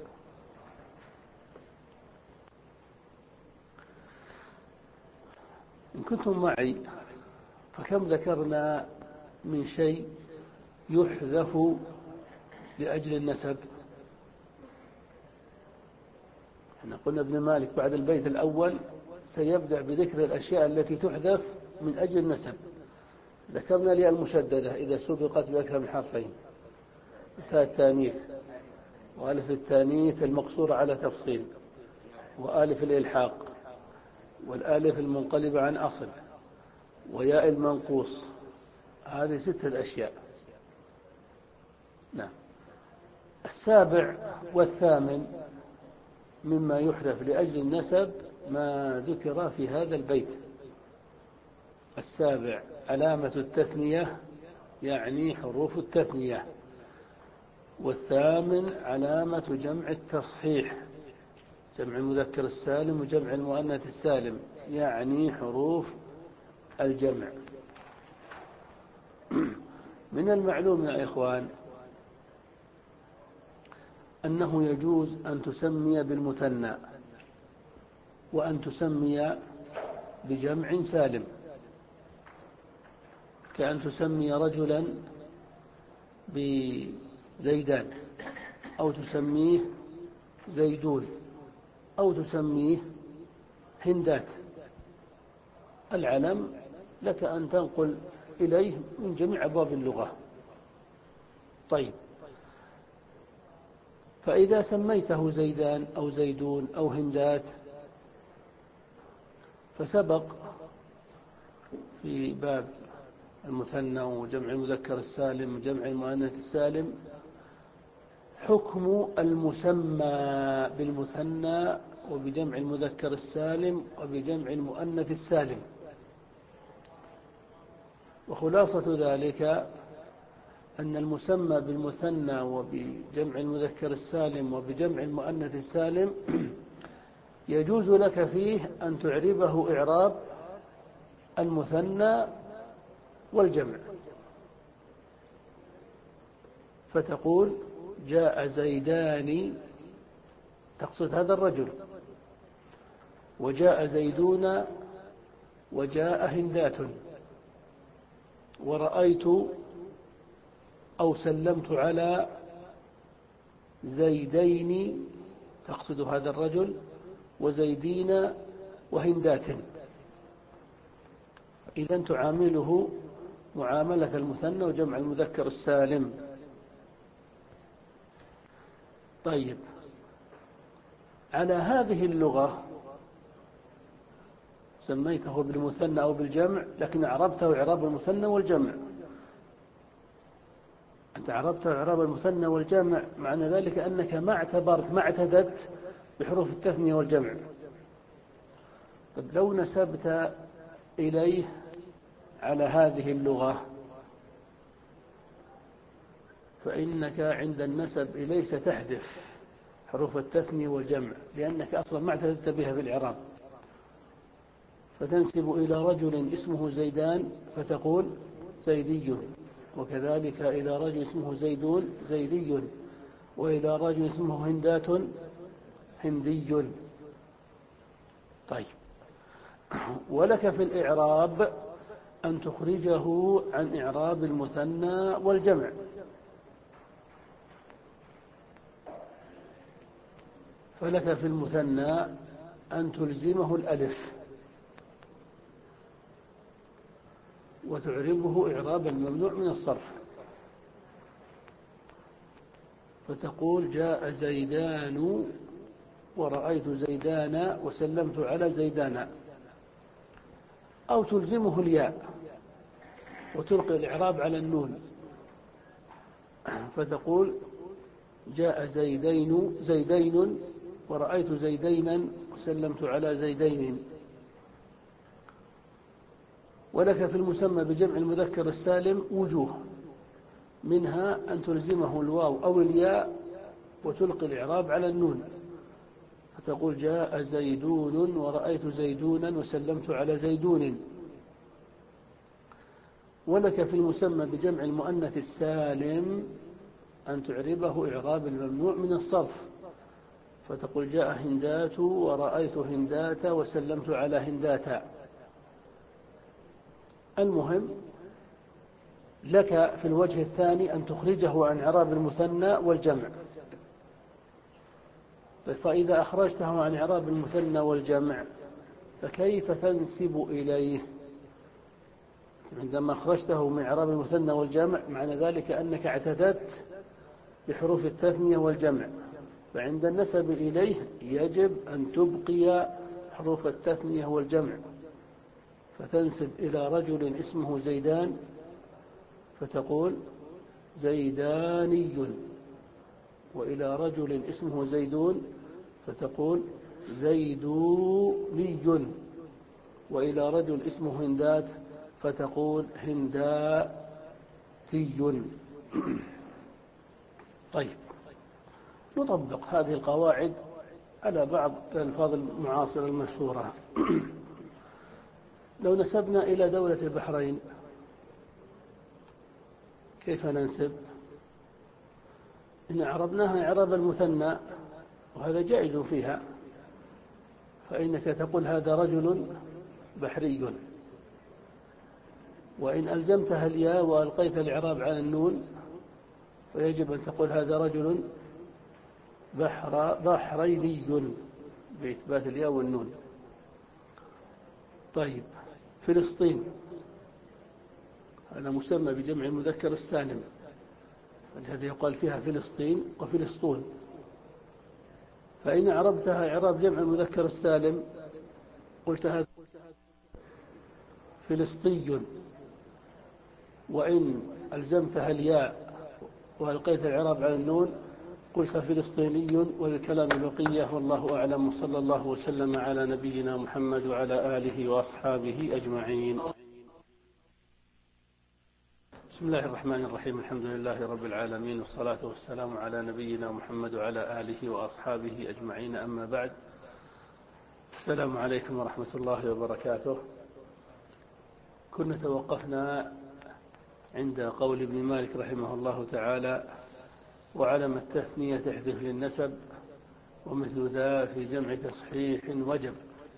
A: إن كنتم معي فكم ذكرنا من شيء يحذف لأجل النسب؟ احنا قلنا ابن مالك بعد البيت الأول سيبدأ بذكر الأشياء التي تحذف من أجل النسب. ذكرنا الياء المشددة إذا سبقت بأكثر من حرفين، تاء التانيث، وألف التانيث المقصورة على تفصيل، وآلف الإلحاق، والآلف المنقلبة عن أصل، وياء المنقوص. هذه ستة أشياء. نعم. السابع والثامن مما يحذف لأجل النسب ما ذكر في هذا البيت. السابع علامة التثنية، يعني حروف التثنية. والثامن علامة جمع التصحيح، جمع المذكر السالم وجمع المؤنث السالم، يعني حروف الجمع. من المعلوم يا إخوان أنه يجوز أن تسمي بالمثنى وأن تسمي بجمع سالم، كأن تسمي رجلا بزيدان، أو تسميه زيدون، أو تسميه هندات. العلم لك أن تنقل إليه من جميع أبواب اللغة. طيب، فإذا سميته زيدان أو زيدون أو هندات، فسبق في باب المثنى وجمع المذكر السالم وجمع المؤنث السالم حكم المسمى بالمثنى وبجمع المذكر السالم وبجمع المؤنث السالم. وخلاصة ذلك أن المسمى بالمثنى وبجمع المذكر السالم وبجمع المؤنث السالم يجوز لك فيه أن تعربه إعراب المثنى والجمع، فتقول جاء زيدان، تقصد هذا الرجل، وجاء زيدون، وجاء هندات، ورأيت أو سلمت على زيدين، تقصد هذا الرجل، وزيدين وهندات. إذن تعامله معاملة المثنى وجمع المذكر السالم. طيب، على هذه اللغة سميته بالمثنى أو بالجمع، لكن أعربته إعراب المثنى والجمع. أنت أعربته إعراب المثنى والجمع، معنى ذلك أنك ما اعتبرت ما اعتدت بحروف التثنية والجمع. طيب، لو نسبت إليه على هذه اللغة فإنك عند النسب إليه ستحذف حروف التثنية والجمع، لأنك أصلا ما اعتدت بها في الإعراب. فتنسب إلى رجل اسمه زيدان فتقول زيدي، وكذلك إلى رجل اسمه زيدون زيدي، وإلى رجل اسمه هندات هندي. طيب، ولك في الإعراب أن تخرجه عن إعراب المثنى والجمع. فلك في المثنى أن تلزمه الألف وتعربه إعراب الممنوع من الصرف، فتقول جاء زيدان ورأيت زيدان وسلمت على زيدان، أو تلزمه الياء وتلقي الإعراب على النون، فتقول جاء زيدين زيدين ورأيت زيدينا وسلمت على زيدين. ولك في المسمى بجمع المذكر السالم وجوه، منها أن تلزمه الواو أو الياء وتلقي الإعراب على النون، فتقول جاء زيدون ورأيت زيدونا وسلمت على زيدون. ولك في المسمى بجمع المؤنث السالم أن تعربه إعراب الممنوع من الصرف، فتقول جاء هندات ورأيت هندات وسلمت على هندات. المهم لك في الوجه الثاني أن تخرجه عن إعراب المثنى والجمع. فإذا أخرجته عن إعراب المثنى والجمع فكيف تنسب إليه؟ عندما أخرجته من إعراب المثنى والجمع معنى ذلك أنك اعتدت بحروف التثنية والجمع، فعند النسب إليه يجب أن تبقي حروف التثنية والجمع، فتنسب إلى رجل اسمه زيدان فتقول زيداني، وإلى رجل اسمه زيدون فتقول زيدوني، وإلى رجل اسمه هندات فتقول هنداتي. طيب، نطبق هذه القواعد على بعض الألفاظ المعاصرة المشهورة. لو نسبنا إلى دولة البحرين كيف ننسب؟ إن أعربناها إعراب المثنى وهذا جائز فيها، فإنك تقول هذا رجل بحري، وإن ألزمتها الياء وألقيت الإعراب على النون فيجب أن تقول هذا رجل بحر بحريني بإثبات الياء والنون. طيب، فلسطين هذا مسمى بجمع المذكر السالم، ولهذا يقال فيها فلسطين وفلسطون. فإن أعربتها إعراب جمع المذكر السالم قلت هذا فلسطي، وإن ألزمتها الياء وألقيت الإعراب على النون قلت فلسطيني. وللكلام بقية، والله أعلم، وصلى الله وسلم على نبينا محمد وعلى آله وأصحابه أجمعين. بسم الله الرحمن الرحيم. الحمد لله رب العالمين، والصلاة والسلام على نبينا محمد وعلى آله وأصحابه أجمعين، أما بعد. السلام عليكم ورحمة الله وبركاته. كنا توقفنا عند قول ابن مالك رحمه الله تعالى: وعلم التثنية تحذف للنسب، ومثل ذا في جمع تصحيح وجب.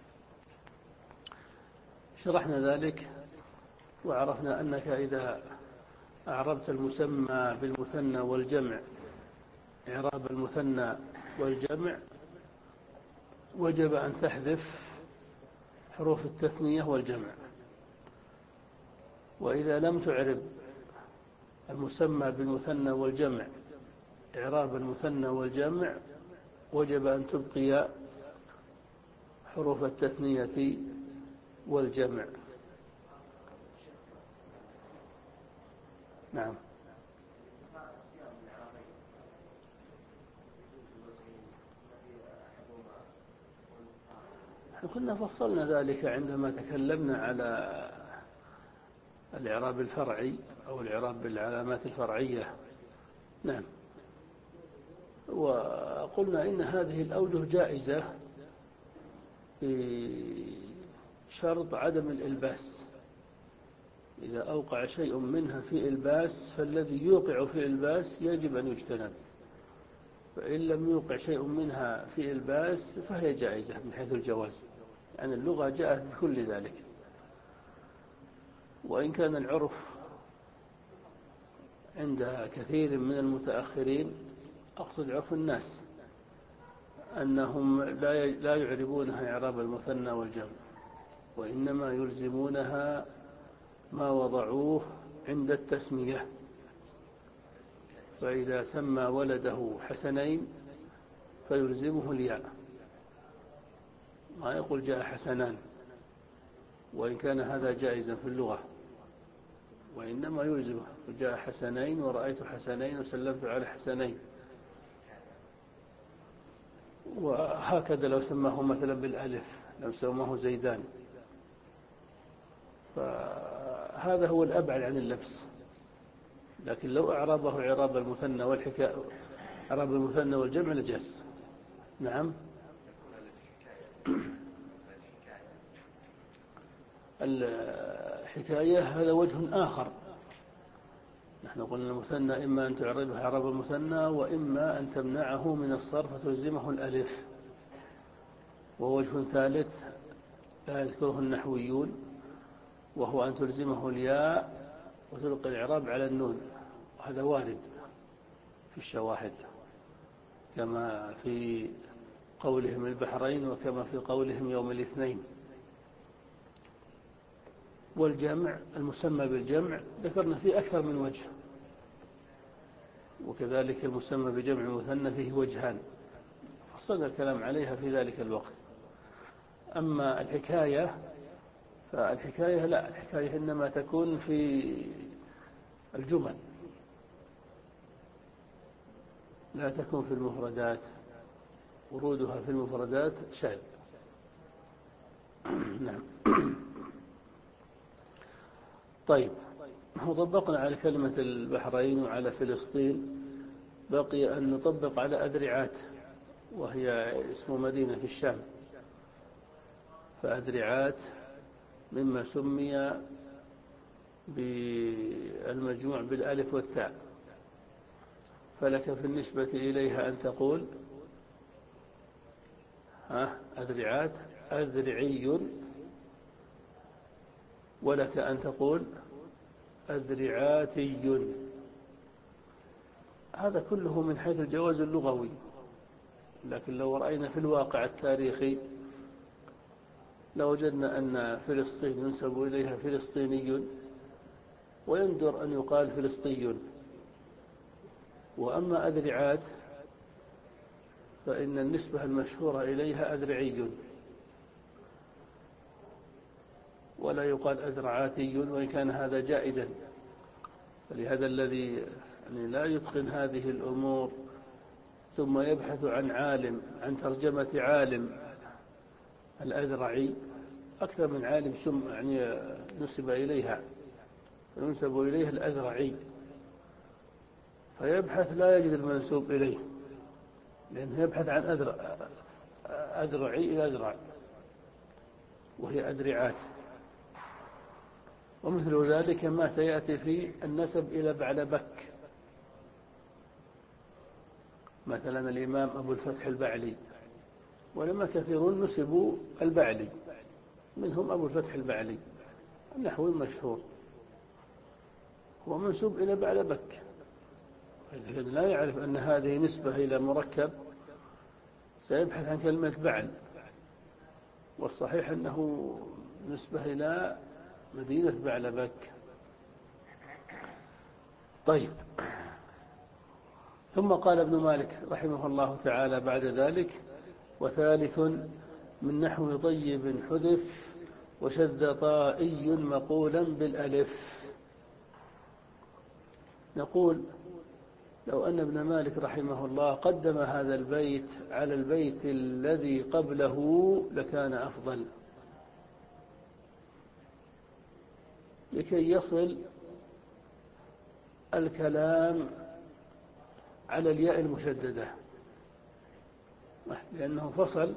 A: شرحنا ذلك وعرفنا أنك إذا أعربت المسمى بالمثنى والجمع إعراب المثنى والجمع وجب أن تحذف حروف التثنية والجمع، وإذا لم تعرب المسمى بالمثنى والجمع إعراب المثنى والجمع وجب أن تبقي حروف التثنية والجمع. نعم. كنا فصلنا ذلك عندما تكلمنا على الإعراب الفرعي أو الإعراب بالعلامات الفرعية. نعم. وقلنا إن هذه الأوجه جائزة بشرط عدم الإلباس. إذا أوقع شيء منها في إلباس فالذي يوقع في إلباس يجب أن يجتنب، فإن لم يوقع شيء منها في إلباس فهي جائزة من حيث الجواز، يعني اللغة جاءت بكل ذلك. وإن كان العرف عند كثير من المتأخرين، أقصد عرف الناس، أنهم لا يعربونها إعراب المثنى والجمع، وإنما يلزمونها ما وضعوه عند التسمية. فإذا سمى ولده حسنين فيلزمه الياء، ما يقول جاء حسنان، وإن كان هذا جائزا في اللغة، وإنما يلزمه جاء حسنين ورأيت حسنين وسلمت على حسنين. وهكذا لو سماه مثلا بالألف، لو سماه زيدان، فهذا هو الأبعد عن اللبس. لكن لو أعرابه إعراب المثنى والحكاية إعراب المثنى والجمع لجاز. نعم. الحكاية هذا وجه آخر. نحن قلنا المثنى إما أن تعربه إعراب المثنى، وإما أن تمنعه من الصرف وتلزمه الألف. ووجه ثالث لا يذكره النحويون، وهو أن تلزمه الياء وتلقي الإعراب على النون، وهذا وارد في الشواهد، كما في قولهم البحرين وكما في قولهم يوم الاثنين. والجمع المسمى بالجمع ذكرنا فيه أكثر من وجه، وكذلك المسمى بجمع المثنى فيه وجهان فصلنا الكلام عليها في ذلك الوقت. أما الحكاية فالحكاية لا، الحكاية إنما تكون في الجمل، لا تكون في المفردات، ورودها في المفردات شاذ. نعم. طيب، وطبقنا على كلمة البحرين وعلى فلسطين، بقي أن نطبق على أذرعات، وهي اسم مدينة في الشام. فأذرعات مما سمي بالمجموع بالألف والتاء، فلك في النسبة إليها أن تقول ها أذرعات أذرعي، ولك أن تقول أذرعاتي. هذا كله من حيث الجواز اللغوي، لكن لو رأينا في الواقع التاريخي لوجدنا أن فلسطين ينسب إليها فلسطيني، ويندر أن يقال فلسطين. وأما أذرعات فإن النسبة المشهورة إليها أذرعي، ولا يقال أذرعاتي، وإن كان هذا جائزا. فلهذا الذي يعني لا يتقن هذه الأمور ثم يبحث عن عالم، عن ترجمة عالم الأذرعي أكثر من عالم سم يعني نسب إليها، ينسب إليه الأذرعي، فيبحث لا يجد المنسوب إليه، لأنه يبحث عن أذرع أذرعي إلى أذرع، وهي أذرعات. ومثل ذلك ما سيأتي في النسب إلى بعلبك، مثلا الإمام أبو الفتح البعلي، ولما كثيرون نسبوا البعلي، منهم أبو الفتح البعلي النحوي المشهور، هو منسوب إلى بعلبك، إذا لا يعرف أن هذه نسبة إلى مركب سيبحث عن كلمة بعل، والصحيح أنه نسبة إلى مدينة بعلبك. طيب، ثم قال ابن مالك رحمه الله تعالى بعد ذلك: وثالث من نحو طيب حذف وشذ طائي مقولا بالألف. نقول لو أن ابن مالك رحمه الله قدم هذا البيت على البيت الذي قبله لكان أفضل، لكي يصل الكلام على الياء المشددة، لأنه فصل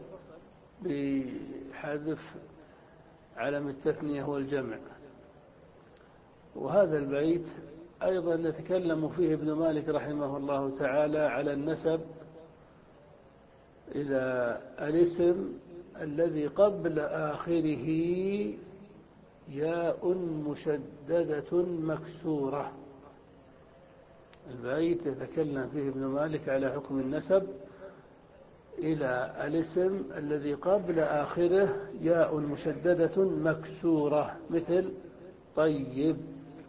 A: بحذف علم التثنية والجمع. وهذا البيت أيضا يتكلم فيه ابن مالك رحمه الله تعالى على النسب إلى الاسم الذي قبل آخره ياء مشددة مكسورة. البيت يتكلم فيه ابن مالك على حكم النسب إلى الاسم الذي قبل آخره ياء مشددة مكسورة، مثل طيب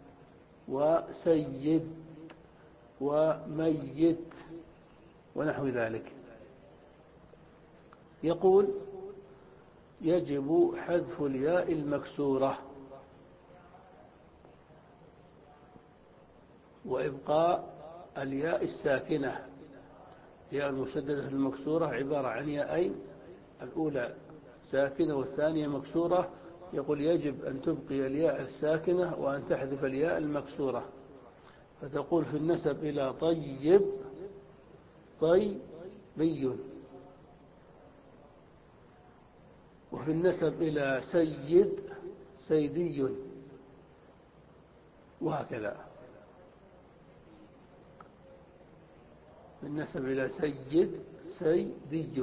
A: وسيد وميت ونحو ذلك. يقول: يجب حذف الياء المكسورة وإبقاء الياء الساكنة. الياء المشددة المكسورة عبارة عن ياءين، الأولى ساكنة والثانية مكسورة. يقول يجب أن تبقي الياء الساكنة وأن تحذف الياء المكسورة، فتقول في النسب إلى طيب طيبي، وفي النسب إلى سيد سيدي، وهكذا. بالنسب إلى سيد سيدي.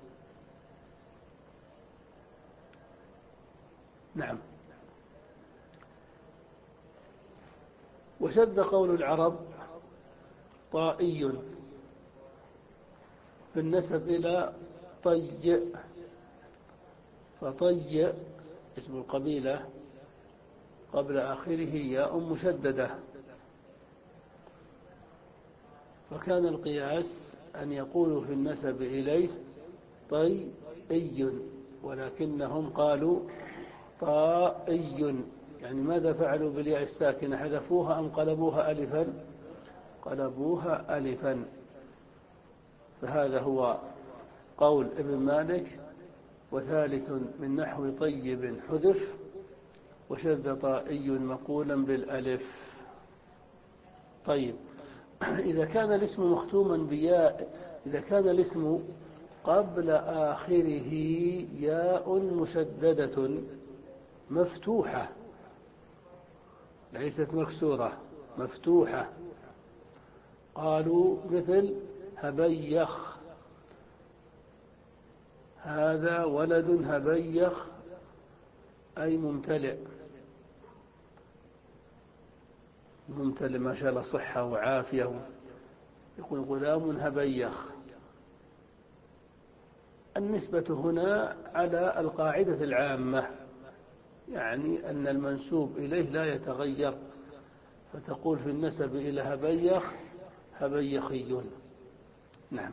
A: نعم. وشد قول العرب طائي بالنسب إلى طي، فطي اسم القبيلة قبل آخره ياء مشددة، فكان القياس أن يقولوا في النسب إليه طيئي، ولكنهم قالوا طائي. يعني ماذا فعلوا بالياء الساكنة؟ حذفوها أم قلبوها ألفا؟ قلبوها ألفا. فهذا هو قول ابن مالك: وثالث من نحو طيب حذف وشذ طائي مقولا بالألف. طيب، إذا كان الاسم مختوما بياء، إذا كان الاسم قبل آخره ياء مشددة مفتوحة ليست مكسورة، مفتوحة. قالوا مثل هبيخ، هذا ولد هبيخ أي ممتلئ، ممتلئ ما شاء الله صحة وعافية، يقول غلام هبيخ. النسبة هنا على القاعدة العامة، يعني أن المنسوب إليه لا يتغير، فتقول في النسب إلى هبيخ هبيخي. نعم.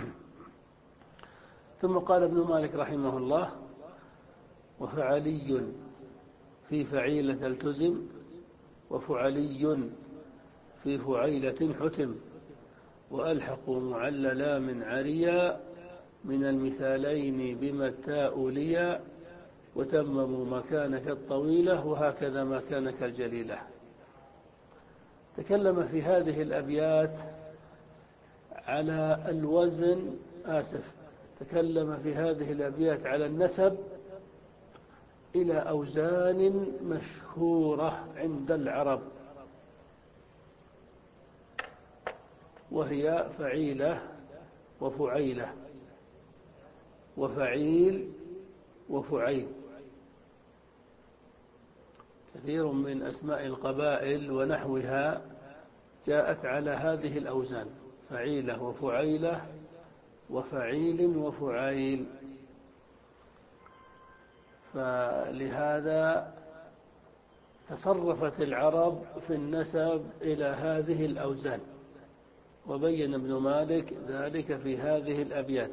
A: ثم قال ابن مالك رحمه الله: وفعلي في فعيلة التزم، وفعلي في فعيلة حتم، وألحقوا معللا من عريا من المثالين بما التاء ليا، وتمموا مكانك الطويلة وهكذا مكانك الجليلة. تكلم في هذه الأبيات على الوزن، آسف تكلم في هذه الأبيات على النسب إلى أوزان مشهورة عند العرب، وهي فعيلة وفعيلة وفعيل وفعيل. كثير من أسماء القبائل ونحوها جاءت على هذه الأوزان: فعيلة وفعيلة وفعيل وفعيل. فلهذا تصرفت العرب في النسب إلى هذه الأوزان، وبين ابن مالك ذلك في هذه الأبيات.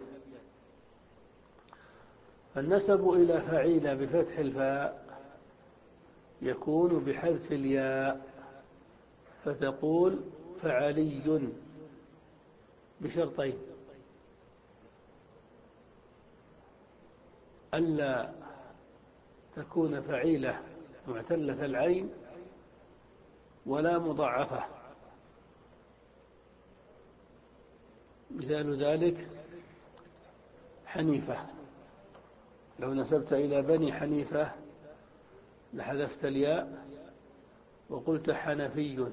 A: فالنسب إلى فعيلة بفتح الفاء يكون بحذف الياء، فتقول فعلي بشرطين: ألا تكون فعيلة معتلة العين ولا مضاعفة. مثال ذلك حنيفة، لو نسبت إلى بني حنيفة لحذفت الياء وقلت حنفي.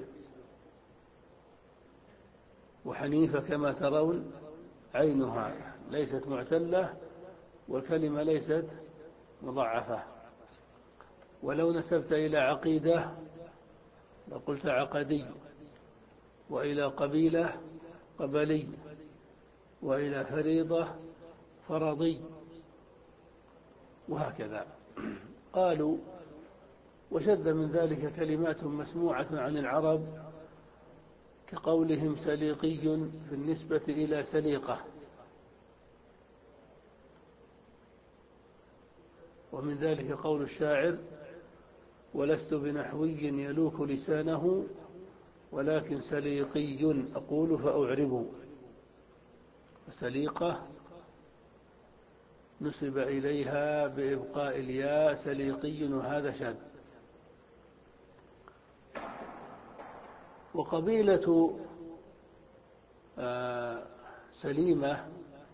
A: وحنيفة كما ترون عينها ليست معتلة والكلمة ليست مضاعفة. ولو نسبت إلى عقيدة لقلت عقدي، وإلى قبيلة قبلي، وإلى فريضة فرضي، وهكذا. قالوا: وشد من ذلك كلمات مسموعة عن العرب كقولهم سليقي في النسبة إلى سليقة. ومن ذلك قول الشاعر: ولست بنحوي يلوك لسانه ولكن سليقي أقول فأعرب. سليقة نسب إليها بإبقاء الياء سليقي، وهذا شاذ. وقبيلة سليمة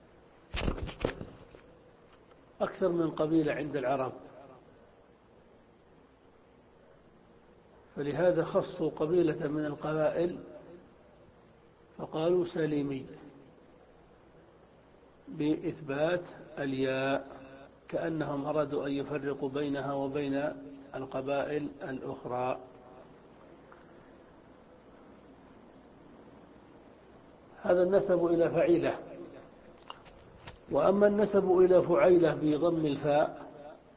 A: أكثر من قبيلة عند العرب، فلهذا خصوا قبيلة من القبائل فقالوا سليمي بإثبات الياء، كأنهم أرادوا أن يفرقوا بينها وبين القبائل الأخرى. هذا النسب إلى فعيلة. وأما النسب إلى فعيلة بضم الفاء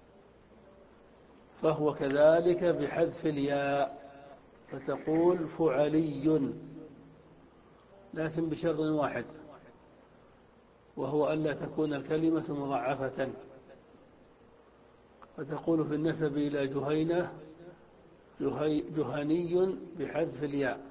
A: فهو كذلك بحذف الياء، فتقول فعلي، لكن بشرط واحد، وهو ألا تكون الكلمة مضاعفة. فتقول في النسب إلى جهينة جهي جهني بحذف الياء،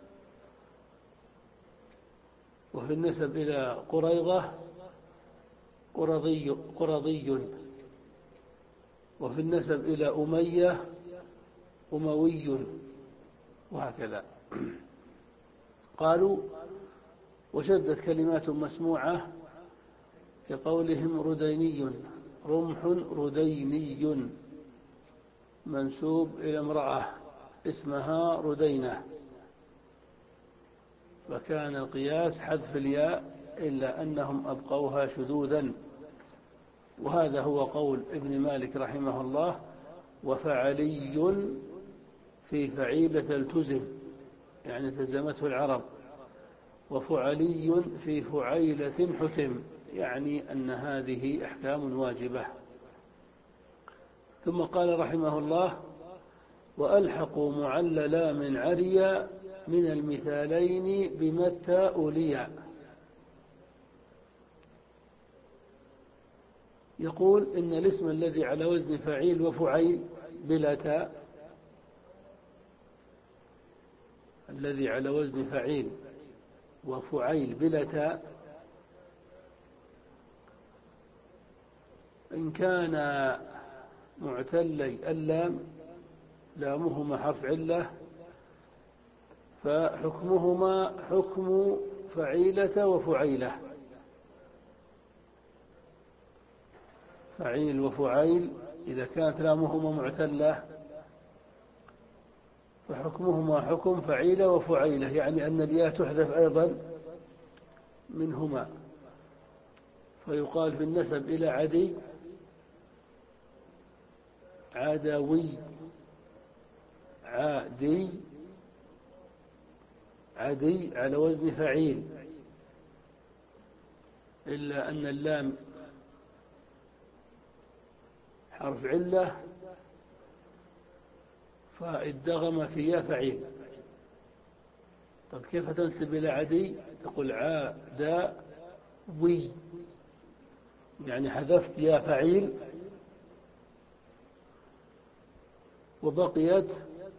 A: وفي النسب إلى قريظة قرضي قرضي، وفي النسب إلى أمية أموي، وهكذا. قالوا: وشدت كلمات مسموعة كقولهم رديني، رمح رديني، منسوب إلى امرأة اسمها ردينة، فكان القياس حذف الياء، إلا أنهم أبقوها شذوذا. وهذا هو قول ابن مالك رحمه الله: وفعلي في فعيلة التزم، يعني تزمته العرب، وفعلي في فعيلة حتم، يعني أن هذه أحكام واجبة. ثم قال رحمه الله: وألحقوا معللا من عريا من المثالين بمتى أوليا. يقول إن الاسم الذي على وزن فعيل وفعيل بلا تاء، الذي على وزن فعيل وفعيل بلا تاء، إن كان معتلي اللام لامهما حرف علة فحكمهما حكم فعيلة وفعيلة. فعيل وفعيل إذا كانت لامهما معتلة فحكمهما حكم فعيلة وفعيلة، يعني أن الياء تحذف أيضا منهما، فيقال في النسب إلى عدي عدوي، عادي عدي على وزن فعيل، إلا أن اللام حرف علة فادغم في يا فعيل. طب كيف تنسب إلى عدي؟ تقول عادوي، يعني حذفت يا فعيل وبقيت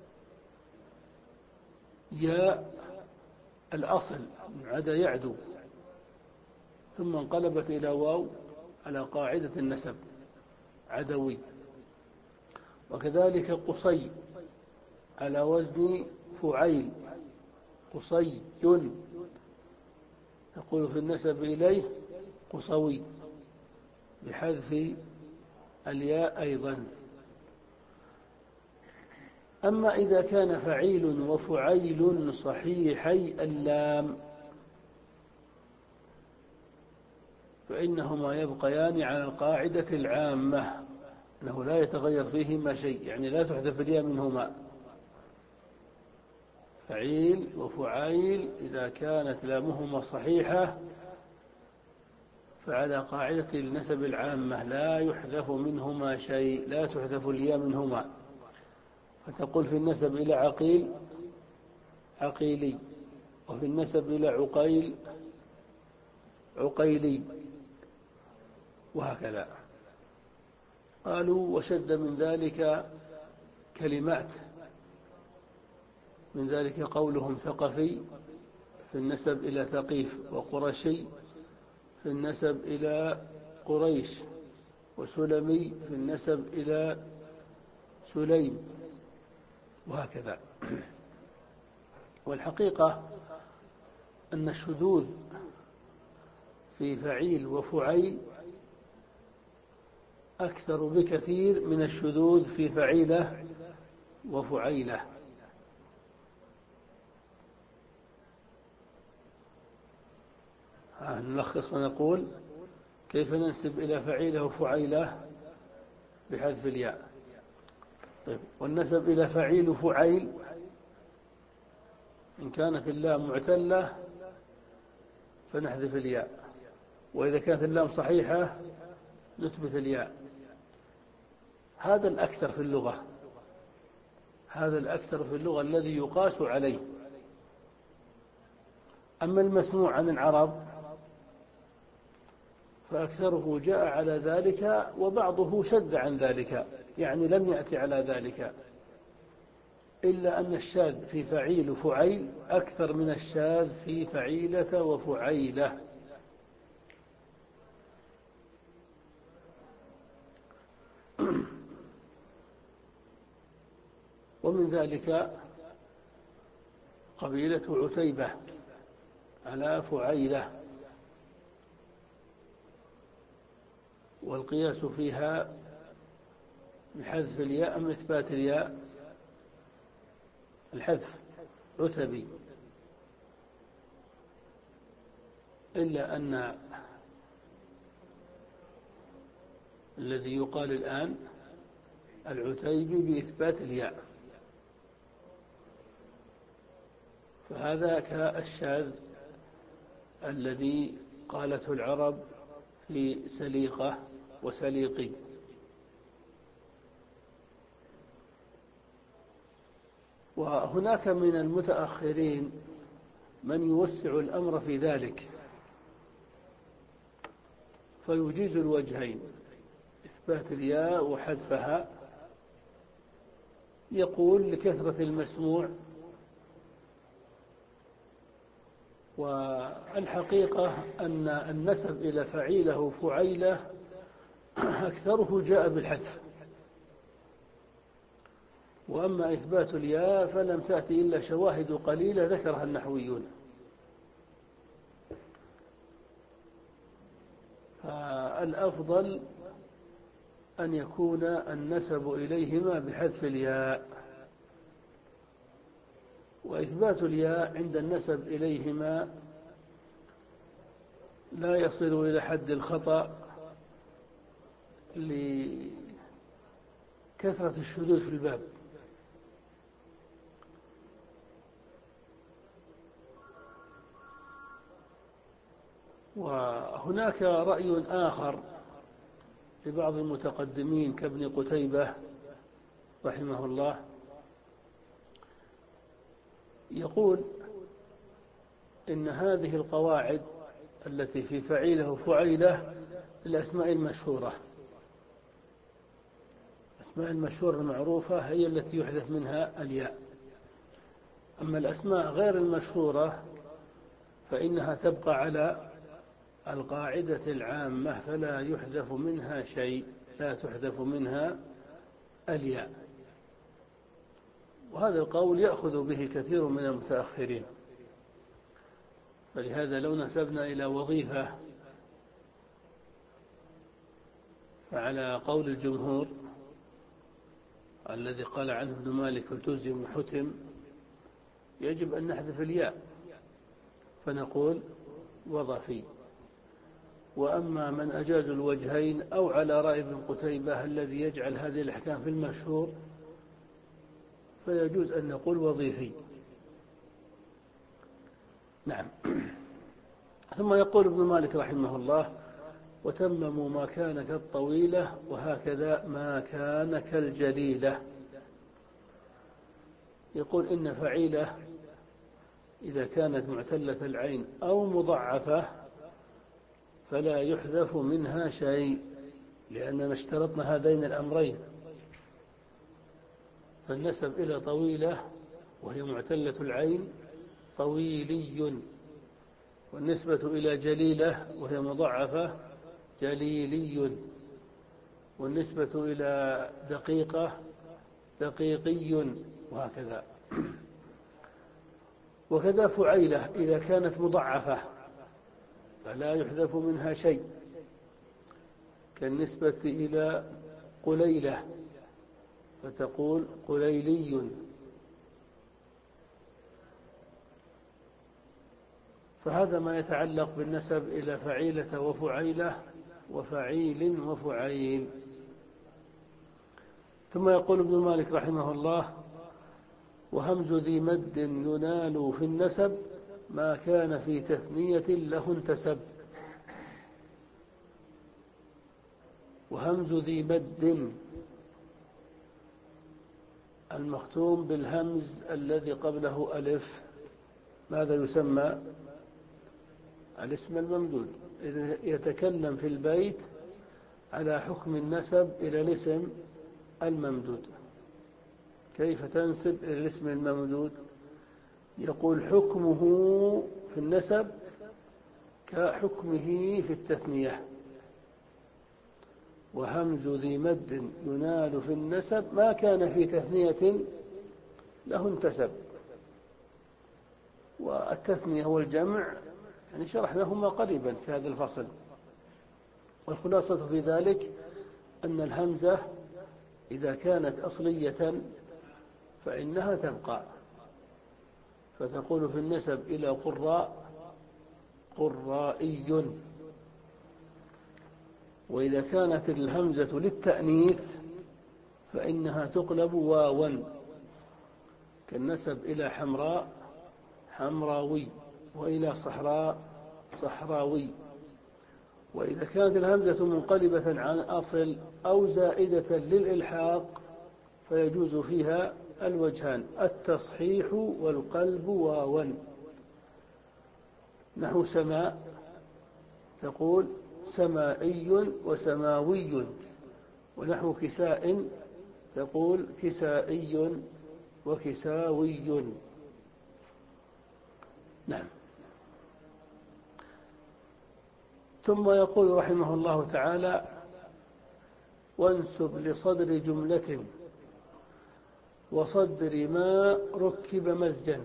A: يا الأصل عدا يعدو، ثم انقلبت إلى واو على قاعدة النسب عدوي. وكذلك قصي على وزن فعيل، قصي تقول في النسب إليه قصوي بحذف الياء أيضا. أما إذا كان فعيل وفعيل صحيحي اللام فإنهما يبقيان على القاعدة العامة أنه لا يتغير فيهما شيء، يعني لا تحذف الياء منهما. فعيل وفعيل إذا كانت لامهما صحيحة فعلى قاعدة النسب العامة لا يحذف منهما شيء، لا تحذف الياء منهما. فتقول في النسب إلى عقيل عقيلي، وفي النسب إلى عقيل عقيلي، وهكذا. قالوا وشد من ذلك كلمات، من ذلك قولهم ثقفي في النسب إلى ثقيف، وقرشي في النسب إلى قريش، وسلمي في النسب إلى سليم، وهكذا. والحقيقة أن الشذوذ في فعيل وفعيل أكثر بكثير من الشذوذ في فعيلة وفعيلة. نلخص ونقول: كيف ننسب إلى فعيلة وفعيلة؟ بحذف الياء. طيب، والنسب إلى فعيل وفعيل إن كانت اللام معتلة فنحذف الياء، وإذا كانت اللام صحيحة نثبت الياء. هذا الأكثر في اللغة، هذا الأكثر في اللغة الذي يقاس عليه. أما المسموع عن العرب فأكثره جاء على ذلك، وبعضه شد عن ذلك، يعني لم يأتي على ذلك، إلا أن الشاذ في فعيل وفعيل أكثر من الشاذ في فعيلة وفعيلة. ومن ذلك قبيلة عتيبة على فعيلة، والقياس فيها بحذف الياء أم إثبات الياء؟ الحذف عتبي، إلا أن الذي يقال الآن العتيبي بإثبات الياء، فهذا كالشاذ الذي قالته العرب في سليقة وسليقي. وهناك من المتأخرين من يوسع الأمر في ذلك فيجيز الوجهين، إثبات الياء وحذفها. يقول لكثرة المسموع، والحقيقة أن النسب إلى فعيله فعيله أكثره جاء بالحذف، وأما إثبات الياء فلم تأتي إلا شواهد قليلة ذكرها النحويون. فالأفضل أن يكون النسب إليهما بحذف الياء، وإثبات الياء عند النسب إليهما لا يصل إلى حد الخطأ لكثرة الشذوذ في الباب. وهناك رأي آخر لبعض المتقدمين كابن قتيبة رحمه الله، يقول إن هذه القواعد التي في فعيله وفعيله الأسماء المشهورة، الأسماء المشهورة المعروفة هي التي يحذف منها الياء، أما الأسماء غير المشهورة فإنها تبقى على القاعدة العامة فلا يحذف منها شيء، لا تحذف منها الياء. وهذا القول يأخذ به كثير من المتأخرين، فلهذا لو نسبنا إلى وظيفة فعلى قول الجمهور الذي قال عنه ابن مالك وتزم وحتم يجب أن نحذف الياء فنقول وظفي. وأما من أجاز الوجهين أو على رأي ابن قتيبة الذي يجعل هذه الأحكام في المشهور فيجوز أن نقول وظيفي. نعم. ثم يقول ابن مالك رحمه الله: وتمموا ما كان كالطويلة وهكذا ما كان كالجليلة. يقول إن فعيلة إذا كانت معتلة العين أو مضعفة فلا يحذف منها شيء، لأننا اشترطنا هذين الأمرين، فالنسب إلى طويلة وهي معتلة العين طويلي، والنسبة إلى جليلة وهي مضعفة جليلي، والنسبة إلى دقيقة دقيقي، وهكذا. وكذا فعيلة إذا كانت مضعفة فلا يحذف منها شيء، كالنسبة إلى قليلة فتقول قليلي. فهذا ما يتعلق بالنسب إلى فعيلة وفعيلة وفعيل وفعيل. ثم يقول ابن مالك رحمه الله: وهمز ذي مد ينال في النسب ما كان في تثنية له انتسب. وهمز ذي مد المختوم بالهمز الذي قبله ألف ماذا يسمى؟ الاسم الممدود. إذا يتكلم في البيت على حكم النسب إلى الاسم الممدود. كيف تنسب إلى الاسم الممدود؟ يقول حكمه في النسب كحكمه في التثنية. وهمز ذي مد ينال في النسب ما كان في تثنية له انتسب. والتثنية والجمع يعني شرحناهما قريبا في هذا الفصل، والخلاصة في ذلك أن الهمزة إذا كانت أصلية فإنها تبقى، فتقول في النسب إلى قراء قرائي. وإذا كانت الهمزة للتأنيث فإنها تقلب واوا، كالنسب إلى حمراء حمراوي، وإلى صحراء صحراوي. وإذا كانت الهمزة منقلبة عن أصل أو زائدة للإلحاق فيجوز فيها الوجهان، التصحيح والقلب واوا. نحو سماء تقول سمائي وسماوي، ونحو كساء تقول كسائي وكساوي. نعم. ثم يقول رحمه الله تعالى: وانسب لصدر جملة وصدر ما ركب مزجا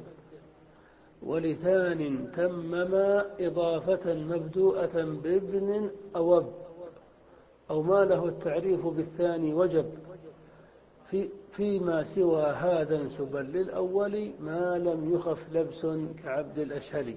A: ولثان تمما إضافة مبدوءة بابن أو اب، أو ما له التعريف بالثاني وجب، في فيما سوى هذا انسبا للأول ما لم يخف لبس كعبد الأشهل.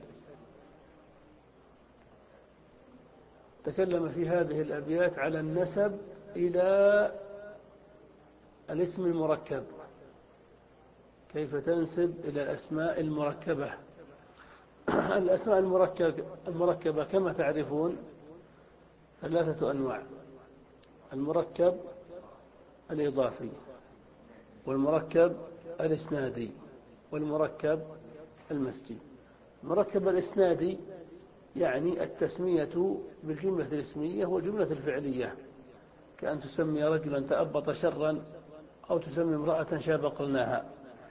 A: تكلم في هذه الأبيات على النسب إلى الاسم المركب، كيف تنسب إلى الأسماء المركبة. الأسماء المركبة كما تعرفون ثلاثة أنواع: المركب الإضافي، والمركب الإسنادي، والمركب المسجي. المركب الإسنادي يعني التسمية بالجملة الاسمية والجملة الفعلية، كأن تسمي رجلا تأبط شرا أو تسمي امرأة شاب قرناها.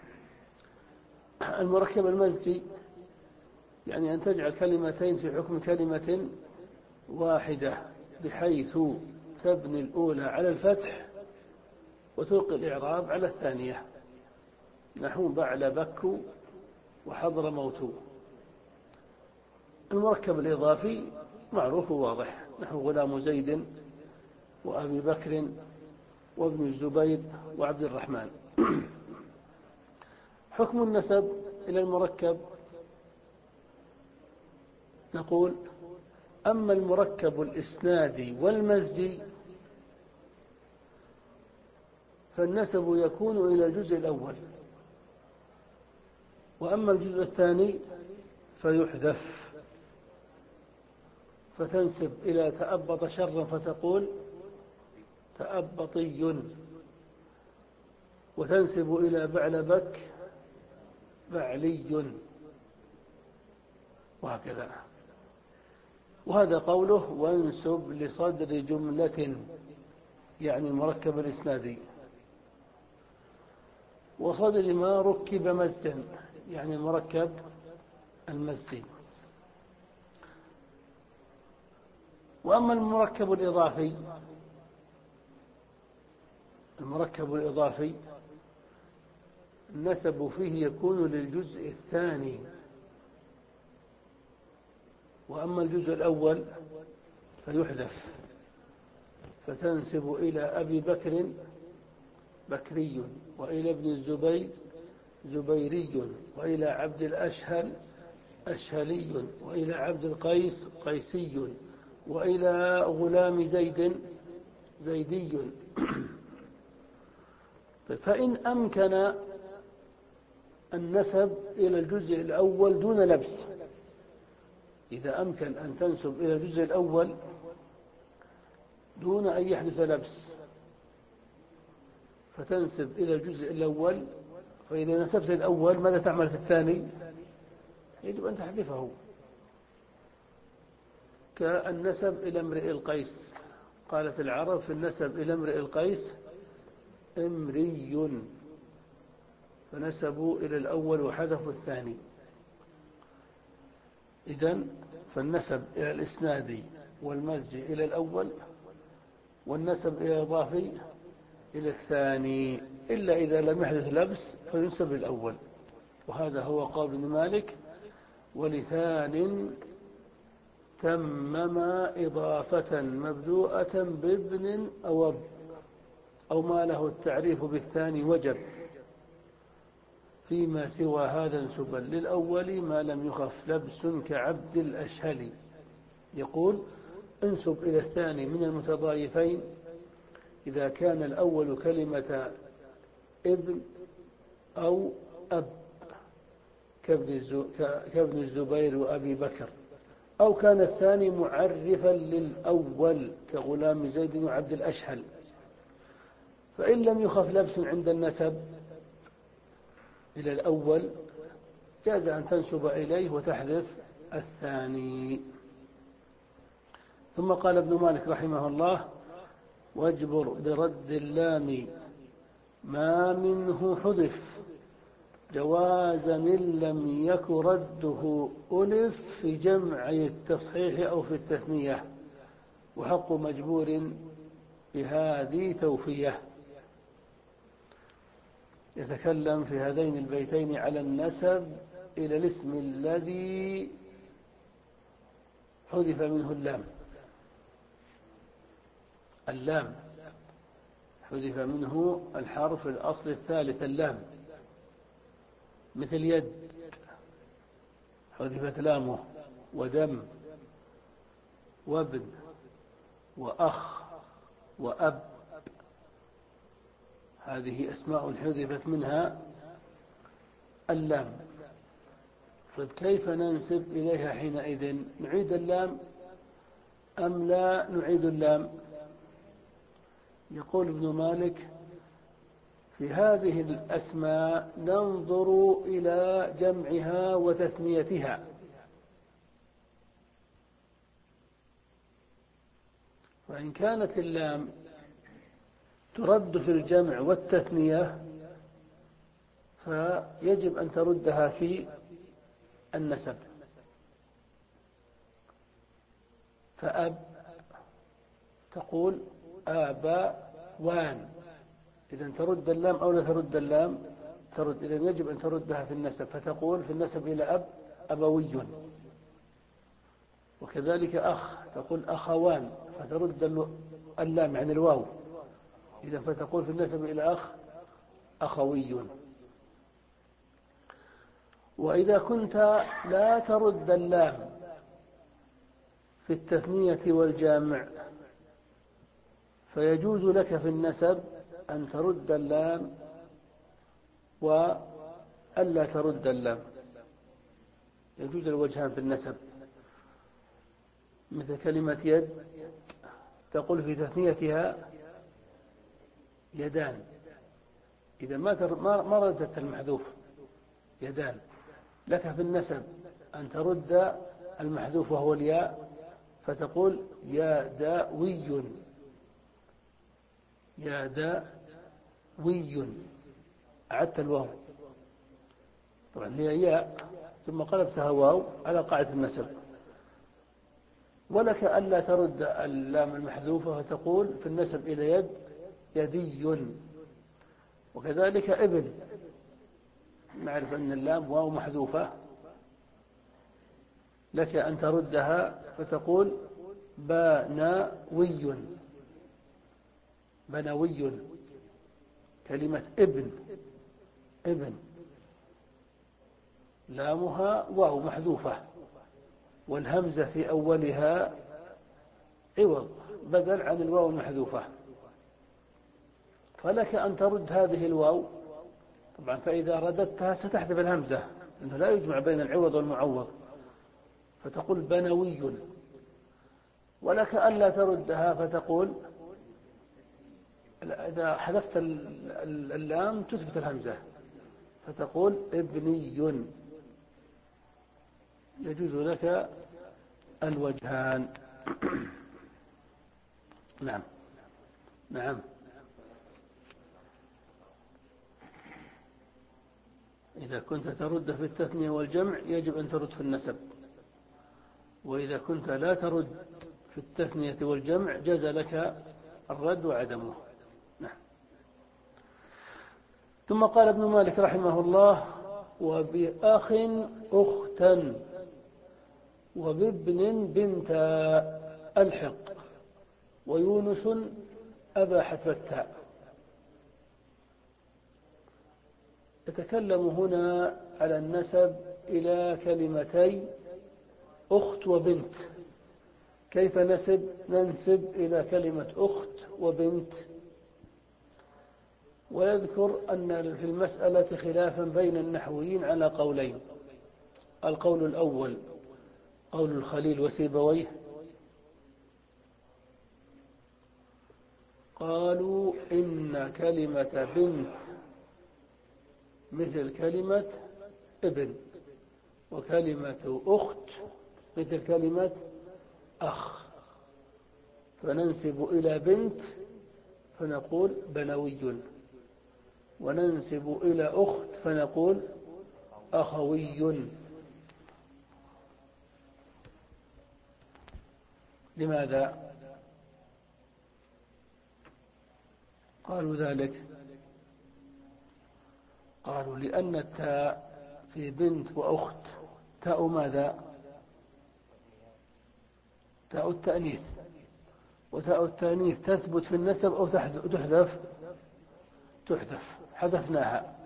A: المركب المزجي يعني أن تجعل كلمتين في حكم كلمة واحدة، بحيث تبني الأولى على الفتح وتلقي الإعراب على الثانية، نحو بعل بك وحضر موت. المركب الإضافي معروف واضح، نحو غلام زيد وأبي بكر وابن الزبير وعبد الرحمن. حكم النسب إلى المركب نقول: أما المركب الإسنادي والمزجي فالنسب يكون إلى الجزء الأول، وأما الجزء الثاني فيحذف، فتنسب إلى تأبط شرا فتقول تأبطي، وتنسب إلى بعلبك بعلي، وهكذا. وهذا قوله: وانسب لصدر جملة، يعني المركب الإسنادي، وصدر ما ركب مزجا، يعني المركب المزجي. وأما المركب الإضافي المركب الإضافي النسب فيه يكون للجزء الثاني، وأما الجزء الأول فيحذف، فتنسب إلى أبي بكر بكري، وإلى ابن الزبير زبيري، وإلى عبد الأشهل أشهلي، وإلى عبد القيس قيسي، وإلى غلام زيد زيدي. فإن أمكن النسب إلى الجزء الأول دون لبس، إذا أمكن أن تنسب إلى الجزء الأول دون أن يحدث لبس فتنسب إلى الجزء الأول، فإذا نسبت الأول ماذا تعمل في الثاني؟ يجب أن تحذفه، كالنسب إلى امرئ القيس. قالت العرب في النسب إلى امرئ القيس امري، فنسبوا إلى الأول وحذفوا الثاني. إذن فالنسب إلى الإسنادي والمزج إلى الأول، والنسب إلى الإضافي إلى الثاني، إلا إذا لم يحدث لبس فينسب الأول. وهذا هو قول ابن مالك: ولثان تمما إضافة مبدوءة بابن أو اب. أو ما له التعريف بالثاني وجب، فيما سوى هذا انسبا للأول ما لم يخف لبس كعبد الأشهل. يقول انسب إلى الثاني من المتضايفين إذا كان الأول كلمة ابن أو أب كابن الزبير وأبي بكر، أو كان الثاني معرفا للأول كغلام زيد وعبد الأشهل. فإن لم يخف لبس عند النسب إلى الأول جاز أن تنسب إليه وتحذف الثاني. ثم قال ابن مالك رحمه الله: واجبر برد اللام ما منه حذف جوازا إن لم يك رده ألف في جمع التصحيح أو في التثنية، وحق مجبور بهذه توفية. يتكلم في هذين البيتين على النسب إلى الاسم الذي حذف منه اللام. اللام حذف منه الحرف الأصل الثالث اللام، مثل يد حذفت لامه، ودم وابن وأخ وأب، هذه أسماء حذفت منها اللام. طيب كيف ننسب إليها حينئذ؟ نعيد اللام أم لا نعيد اللام؟ يقول ابن مالك: في هذه الأسماء ننظر إلى جمعها وتثنيتها، فإن كانت اللام ترد في الجمع والتثنية فيجب أن تردها في النسب. فأب تقول آباوان، إذا ترد اللام أو لا ترد اللام؟ ترد، إذا يجب أن تردها في النسب، فتقول في النسب إلى أب أبوي. وكذلك أخ تقول أخوان، فترد اللام عن الواو، إذا فتقول في النسب إلى أخ أخوي. وإذا كنت لا ترد اللام في التثنية والجامع فيجوز لك في النسب أن ترد اللام وألا ترد اللام، يجوز الوجهان في النسب. مثل كلمة يد تقول في تثنيتها يدان، إذا ما ما ردت المحذوف يدان، لك في النسب أن ترد المحذوف وهو الياء، فتقول يا داوي، يا داوي، أعدت الواو، طبعا هي ياء ثم قلبتها واو على قاعدة النسب. ولك ألا ترد اللام المحذوفة فتقول في النسب إلى يد يدي. وكذلك ابن، نعرف أن اللام واو محذوفة، لك أن تردها فتقول بناوي، بنوي. كلمة ابن، ابن لامها واو محذوفة والهمزة في أولها عوض بدل عن الواو المحذوفة، فلك أن ترد هذه الواو طبعا، فإذا رددتها ستحذف الهمزة لأنه لا يجمع بين العوض والمعوض، فتقول بنوي. ولك ألا تردها فتقول إذا حذفت اللام تثبت الهمزة فتقول ابني. يجوز لك الوجهان. نعم نعم. إذا كنت ترد في التثنية والجمع يجب أن ترد في النسب، وإذا كنت لا ترد في التثنية والجمع جاز لك الرد وعدمه. نعم. ثم قال ابن مالك رحمه الله: وبأخ أختا وبابن بنتا ألحق، ويونس أبا حذف التاء. يتكلم هنا على النسب إلى كلمتي أخت وبنت. كيف نسب ننسب إلى كلمة أخت وبنت؟ ويذكر أن في المسألة خلافا بين النحويين على قولين. القول الأول قول الخليل وسيبويه، قالوا إن كلمة بنت مثل كلمة ابن، وكلمة أخت مثل كلمة أخ، فننسب إلى بنت فنقول بنوي، وننسب إلى أخت فنقول أخوي. لماذا قالوا ذلك؟ قالوا لأن التاء في بنت وأخت تاء ماذا؟ تاء التأنيث، وتاء التأنيث تثبت في النسب أو تحذف؟ تحذف، حذفناها،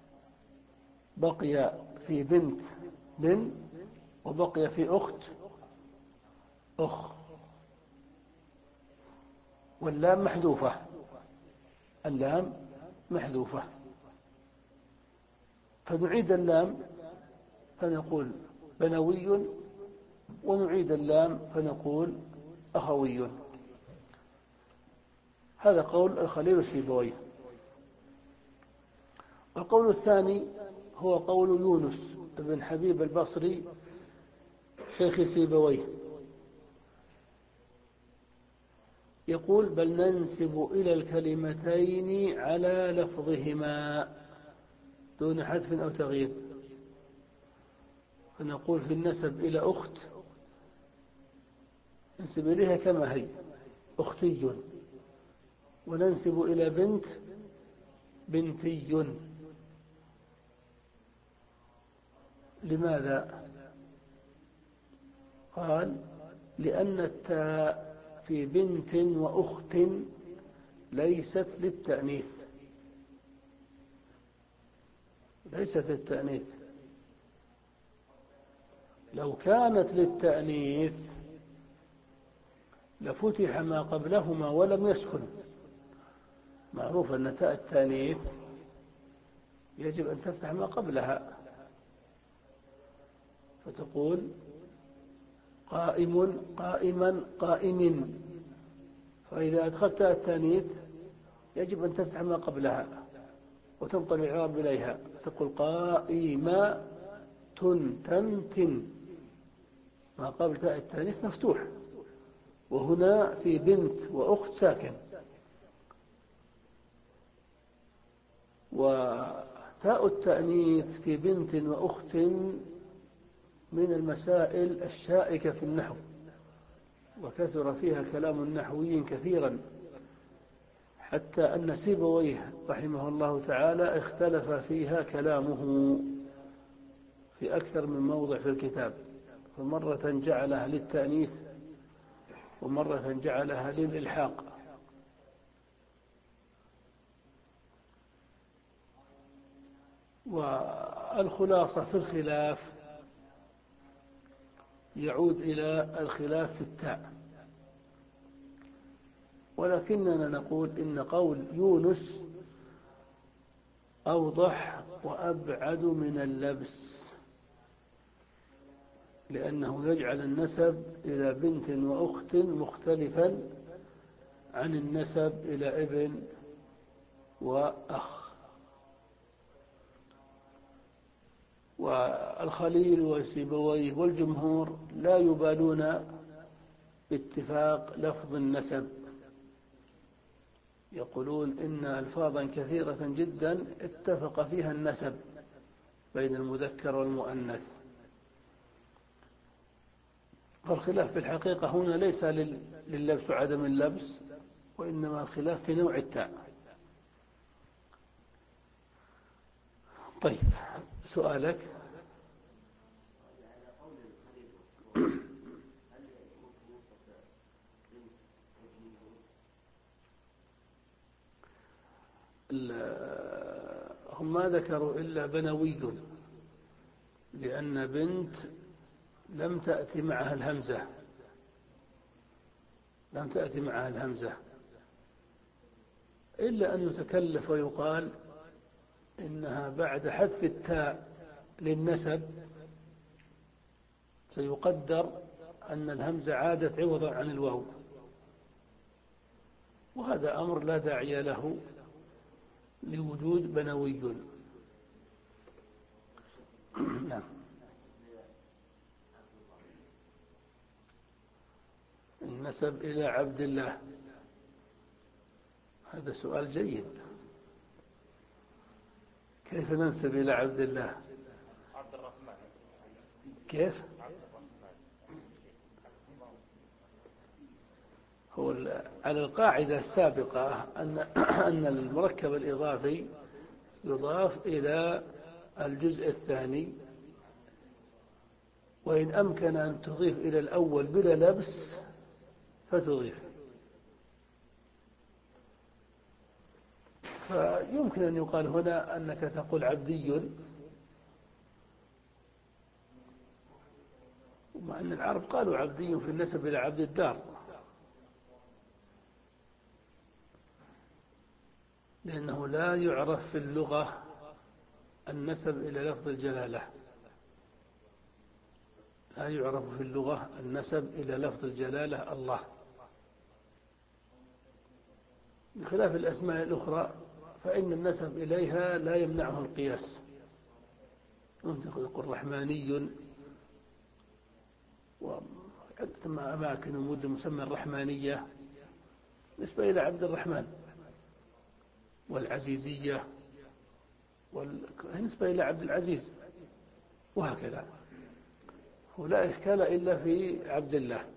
A: بقي في بنت بن، وبقي في أخت أخ، واللام محذوفة، اللام محذوفة، فنعيد اللام فنقول بنوي، ونعيد اللام فنقول أخوي. هذا قول الخليل السيبويه. القول الثاني هو قول يونس بن حبيب البصري شيخ سيبويه، يقول بل ننسب إلى الكلمتين على لفظهما دون حذف أو تغيير. فنقول في النسب إلى أخت ننسب إليها كما هي أختي، وننسب إلى بنت بنتي. لماذا؟ قال لأن التاء في بنت وأخت ليست للتأنيث، ليست للتأنيث. لو كانت للتأنيث لفتح ما قبلهما ولم يسكن. معروف أن تاء التأنيث يجب أن تفتح ما قبلها، فتقول قائم قائما قائم، فإذا أدخلت تاء التأنيث يجب أن تفتح ما قبلها وتنطلق الإعراب إليها، تقول قائمة تن تن تن، ما قبل تاء التأنيث مفتوح، وهنا في بنت وأخت ساكن. وتاء التأنيث في بنت وأخت من المسائل الشائكة في النحو، وكثر فيها كلام النحويين كثيرا، حتى أن سيبويه رحمه الله تعالى اختلف فيها كلامه في أكثر من موضع في الكتاب، فمرة جعلها للتأنيث ومرة جعلها للإلحاق. والخلاصة في الخلاف يعود إلى الخلاف في التاء، ولكننا نقول إن قول يونس أوضح وأبعد من اللبس، لأنه يجعل النسب إلى بنت وأخت مختلفا عن النسب إلى ابن وأخ. والخليل وسيبويه والجمهور لا يبالون باتفاق لفظ النسب، يقولون إن ألفاظا كثيرة جدا اتفق فيها النسب بين المذكر والمؤنث. فالخلاف في الحقيقة هنا ليس لللبس وعدم اللبس، وإنما الخلاف في نوع التاء. طيب، سؤالك. هم ما ذكروا إلا بنوي، لأن بنت لم تأتي معها الهمزة لم تأتي معها الهمزة إلا أن يتكلف ويقال إنها بعد حذف التاء للنسب سيقدر أن الهمزة عادت عوضا عن الواو، وهذا أمر لا داعي له لوجود بنوي. نعم. النسب إلى عبد الله، هذا سؤال جيد. كيف ننسب إلى عبد الله؟
B: عبد الرحمن.
A: كيف؟ هو على القاعدة السابقة أن أن المركب الإضافي يضاف إلى الجزء الثاني، وإن أمكن أن تضيف إلى الأول بلا لبس فتضيف. فيمكن أن يقال هنا أنك تقول عبدي، ومع أن العرب قالوا عبدي في النسب إلى عبد الدار، لأنه لا يعرف في اللغة النسب إلى لفظ الجلالة لا يعرف في اللغة النسب إلى لفظ الجلالة الله، بخلاف الأسماء الأخرى فإن النسب إليها لا يمنعه القياس. أنت تقول رحماني، وعدة أماكن ومدن مسمى الرحمانية نسبة إلى عبد الرحمن، والعزيزية نسبة إلى عبد العزيز، وهكذا. ولا إشكال إلا في عبد الله.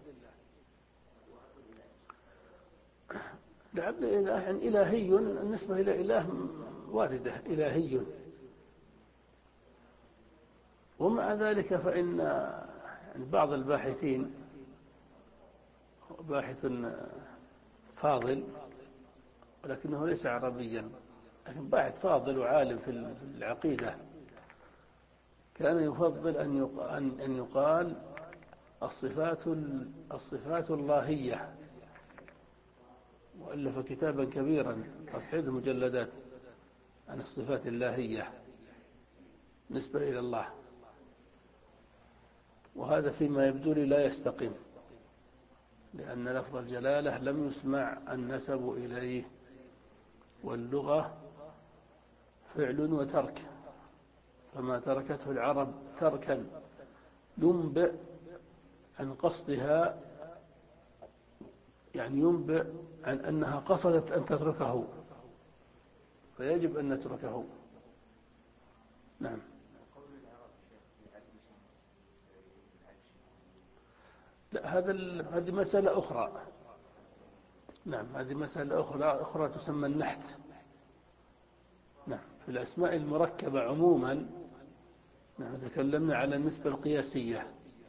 A: لعبد الإله يعني إلهي، النسبة إلى إله واردة، إلهي. ومع ذلك فإن يعني بعض الباحثين، باحث فاضل ولكنه ليس عربيا، لكن باحث فاضل وعالم في العقيدة، كان يفضل أن يقال الصفات الصفات اللهية، وألف كتابا كبيرا قد عدة مجلدات عن الصفات اللهية نسبة إلى الله، وهذا فيما يبدو لي لا يستقيم، لأن لفظ الجلالة لم يسمع النسب إليه، واللغة فعل وترك، فما تركته العرب تركا ينبئ عن قصدها، يعني ينبئ عن أنها قصدت أن تتركه، فيجب أن نتركه. نعم. لا، هذا هذه مسألة أخرى. نعم، هذه مسألة أخرى أخرى تسمى النحت. نعم. في الأسماء المركبة عموما نحن تكلمنا على النسبة القياسية،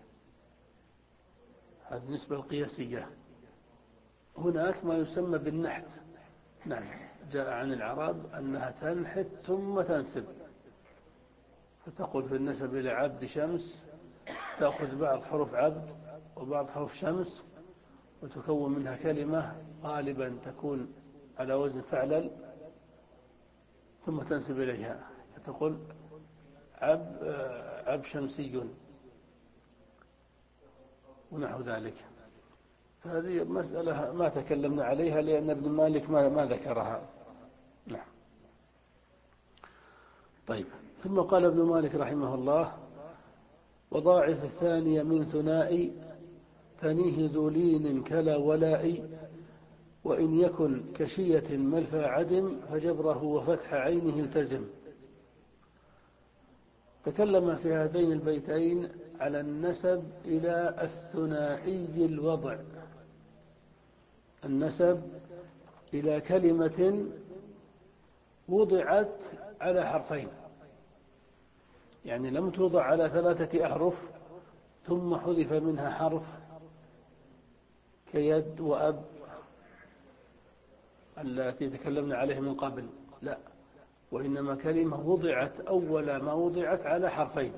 A: هذه النسبة القياسية. هناك ما يسمى بالنحت. نعم، جاء عن العرب أنها تنحت ثم تنسب، فتقول في النسب إلى عبد شمس تأخذ بعض حروف عبد وبعض حروف شمس وتكون منها كلمة غالبا تكون على وزن فعلل، ثم تنسب إليها فتقول عب عب شمسي ونحو ذلك. فهذه مسألة ما تكلمنا عليها لأن ابن مالك ما, ما ذكرها. نعم. طيب، ثم قال ابن مالك رحمه الله: وضاعف الثانية من ثنائي ثنيه ذو لين كلا ولائي، وإن يكن كشية ملفى عدم فجبره وفتح عينه التزم. تكلم في هذين البيتين على النسب إلى الثنائي الوضع، النسب إلى كلمة وضعت على حرفين، يعني لم توضع على ثلاثة أحرف ثم حذف منها حرف كيد وأب التي تكلمنا عليه من قبل، لا، وإنما كلمة وضعت أول ما وضعت على حرفين،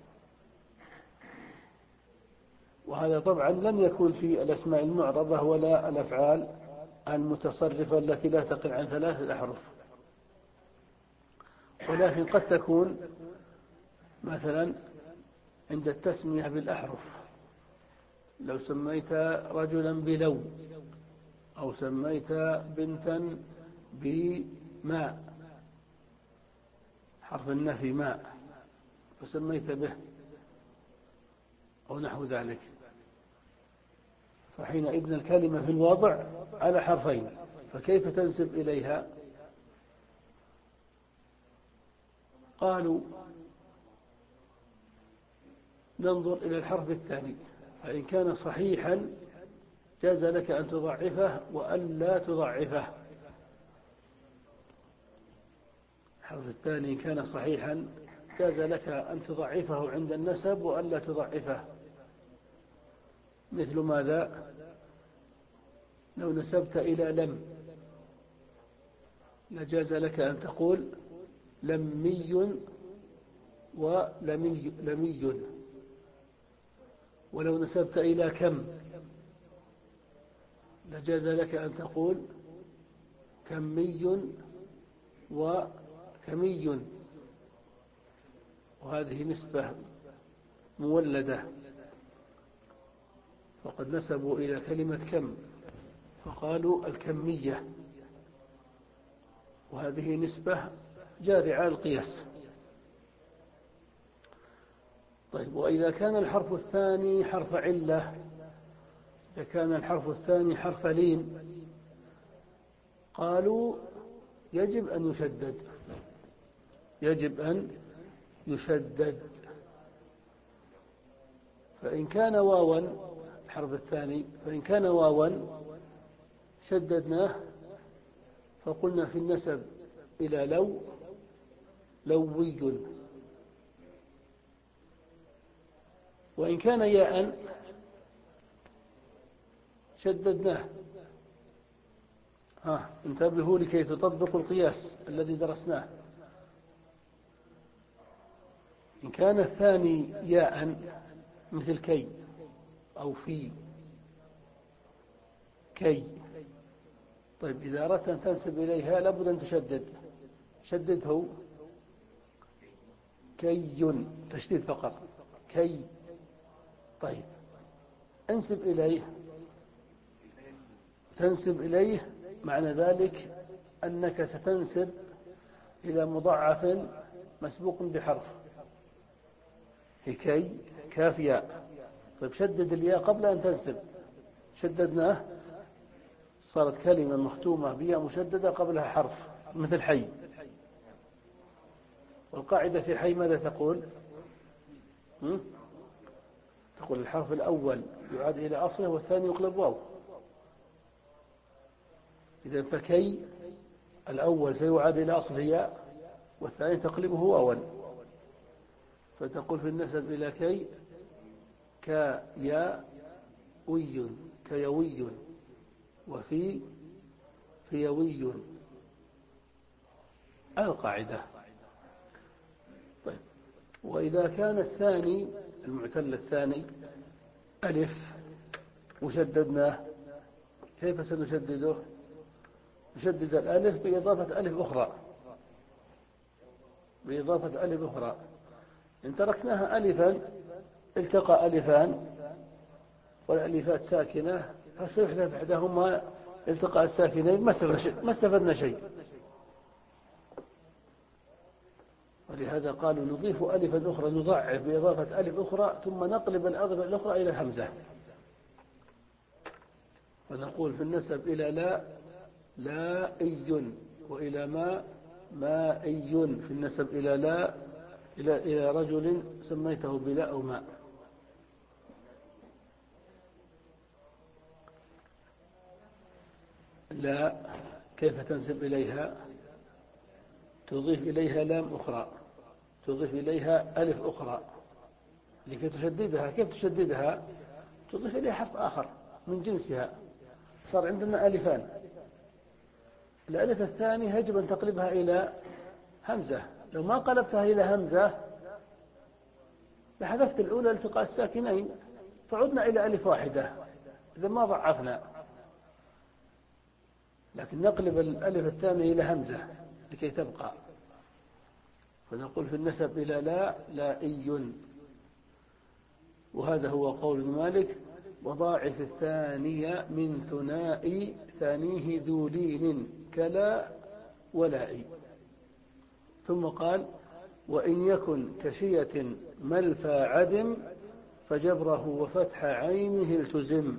A: وهذا طبعا لم يكن في الأسماء المعربة ولا الأفعال المتصرفة التي لا تقل عن ثلاثة أحرف، ولكن قد تكون مثلا عند التسمية بالأحرف، لو سميت رجلا بلو، أو سميت بنتا بماء، حرف النفي ماء، فسميت به أو نحو ذلك، فحينئذ الكلمة في الوضع على حرفين، فكيف تنسب إليها؟ قالوا ننظر إلى الحرف الثاني، فإن كان صحيحا جاز لك أن تضعفه وألا تضعفه. الحرف الثاني إن كان صحيحا جاز لك أن تضعفه عند النسب وألا تضعفه. مثل ماذا؟ لو نسبت إلى لم لجاز لك أن تقول لمي ولمي لمي. ولو نسبت إلى كم لجاز لك أن تقول كمي وكمي، وهذه نسبة مولدة، وقد نسبوا إلى كلمة كم فقالوا الكمية، وهذه نسبة جارية على القياس. طيب، وإذا كان الحرف الثاني حرف علة، إذا كان الحرف الثاني حرف لين، قالوا يجب أن يشدد، يجب أن يشدد. فإن كان واوا الحرف الثاني، فإن كان واوا شددناه، فقلنا في النسب إلى لو لوي. وإن كان ياء شددناه. ها انتبهوا لكي تطبقوا القياس الذي درسناه. إن كان الثاني ياء مثل كي أو في كي، طيب إذا أردت أن تنسب إليها لابد أن تشدد، شدده كي، تشديد فقط كي. طيب انسب إليه، تنسب إليه معنى ذلك أنك ستنسب إلى مضاعف مسبوق بحرف، كي كاف ياء. طيب شدد الياء قبل أن تنسب، شددناه صارت كلمة مختومة بياء مشددة قبلها حرف، مثل حي. والقاعدة في حي ماذا تقول؟ م? تقول الحرف الأول يعاد إلى أصله والثاني يقلب واو. إذا فكي الأول سيعاد إلى أصله ياء، والثاني تقلبه واوا، فتقول في النسب إلى كي كياوي كيوي، وفي فيوي، القاعدة. طيب، وإذا كان الثاني المعتل الثاني ألف وشددناه، كيف سنشدده؟ نشدد الألف بإضافة ألف أخرى، بإضافة ألف أخرى. إن تركناها ألفا التقى ألفان والألفات ساكنة، فسيحذف إحداهما التقاء الساكنين، ما استفدنا شيء. ولهذا قالوا نضيف ألفا أخرى، نضعف بإضافة ألف أخرى، ثم نقلب الألف الأخرى إلى الهمزة، ونقول في النسب إلى لا لائي، وإلى ما مائي. في النسب إلى لا إلى إلى رجل سميته بلا أو ماء. لا كيف تنسب إليها؟ تضيف إليها لام أخرى، تضيف إليها ألف أخرى لكي تشددها. كيف تشددها؟ تضيف إليها حرف آخر من جنسها، صار عندنا ألفان. الألف الثاني يجب أن تقلبها إلى همزة، لو ما قلبتها إلى همزة لحذفت الأولى التقاء الساكنين فعدنا إلى ألف واحدة، إذا ما ضعفنا، لكن نقلب الألف الثانية إلى همزة لكي تبقى، فنقول في النسب إلى لا لائي. وهذا هو قول ابن مالك: وضاعف الثانية من ثنائي ثانيه ذو لين كلا ولائي. ثم قال: وإن يكن كشية ملفى عدم فجبره وفتح عينه التزم.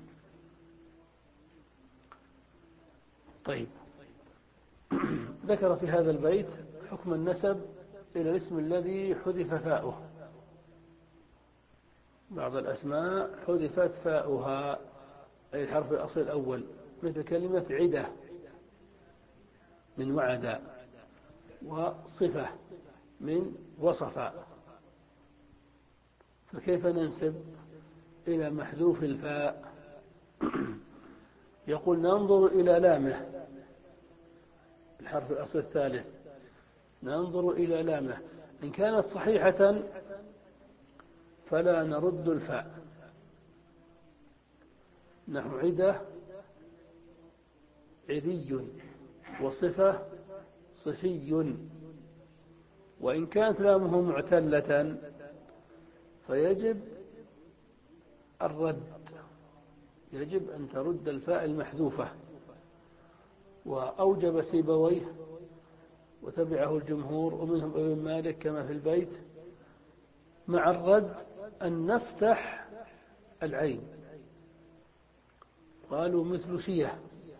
A: طيب، ذكر في هذا البيت حكم النسب إلى الاسم الذي حذف فاؤه. بعض الأسماء حذفت فاؤها أي الحرف الأصل الأول، مثل كلمة عدة من وعد، وصفة من وصف. فكيف ننسب إلى محذوف الفاء؟ يقول: ننظر إلى لامه، الحرف الأصل الثالث، ننظر إلى لامه، إن كانت صحيحة فلا نرد الفاء، نحو عدة عدي، وصفة صفي. وإن كانت لامه معتلة فيجب الرد، يجب أن ترد الفاء المحذوفة. وأوجب سيبويه وتبعه الجمهور ومنهم ابن مالك كما في البيت مع الرد أن نفتح العين. قالوا: مثل شية،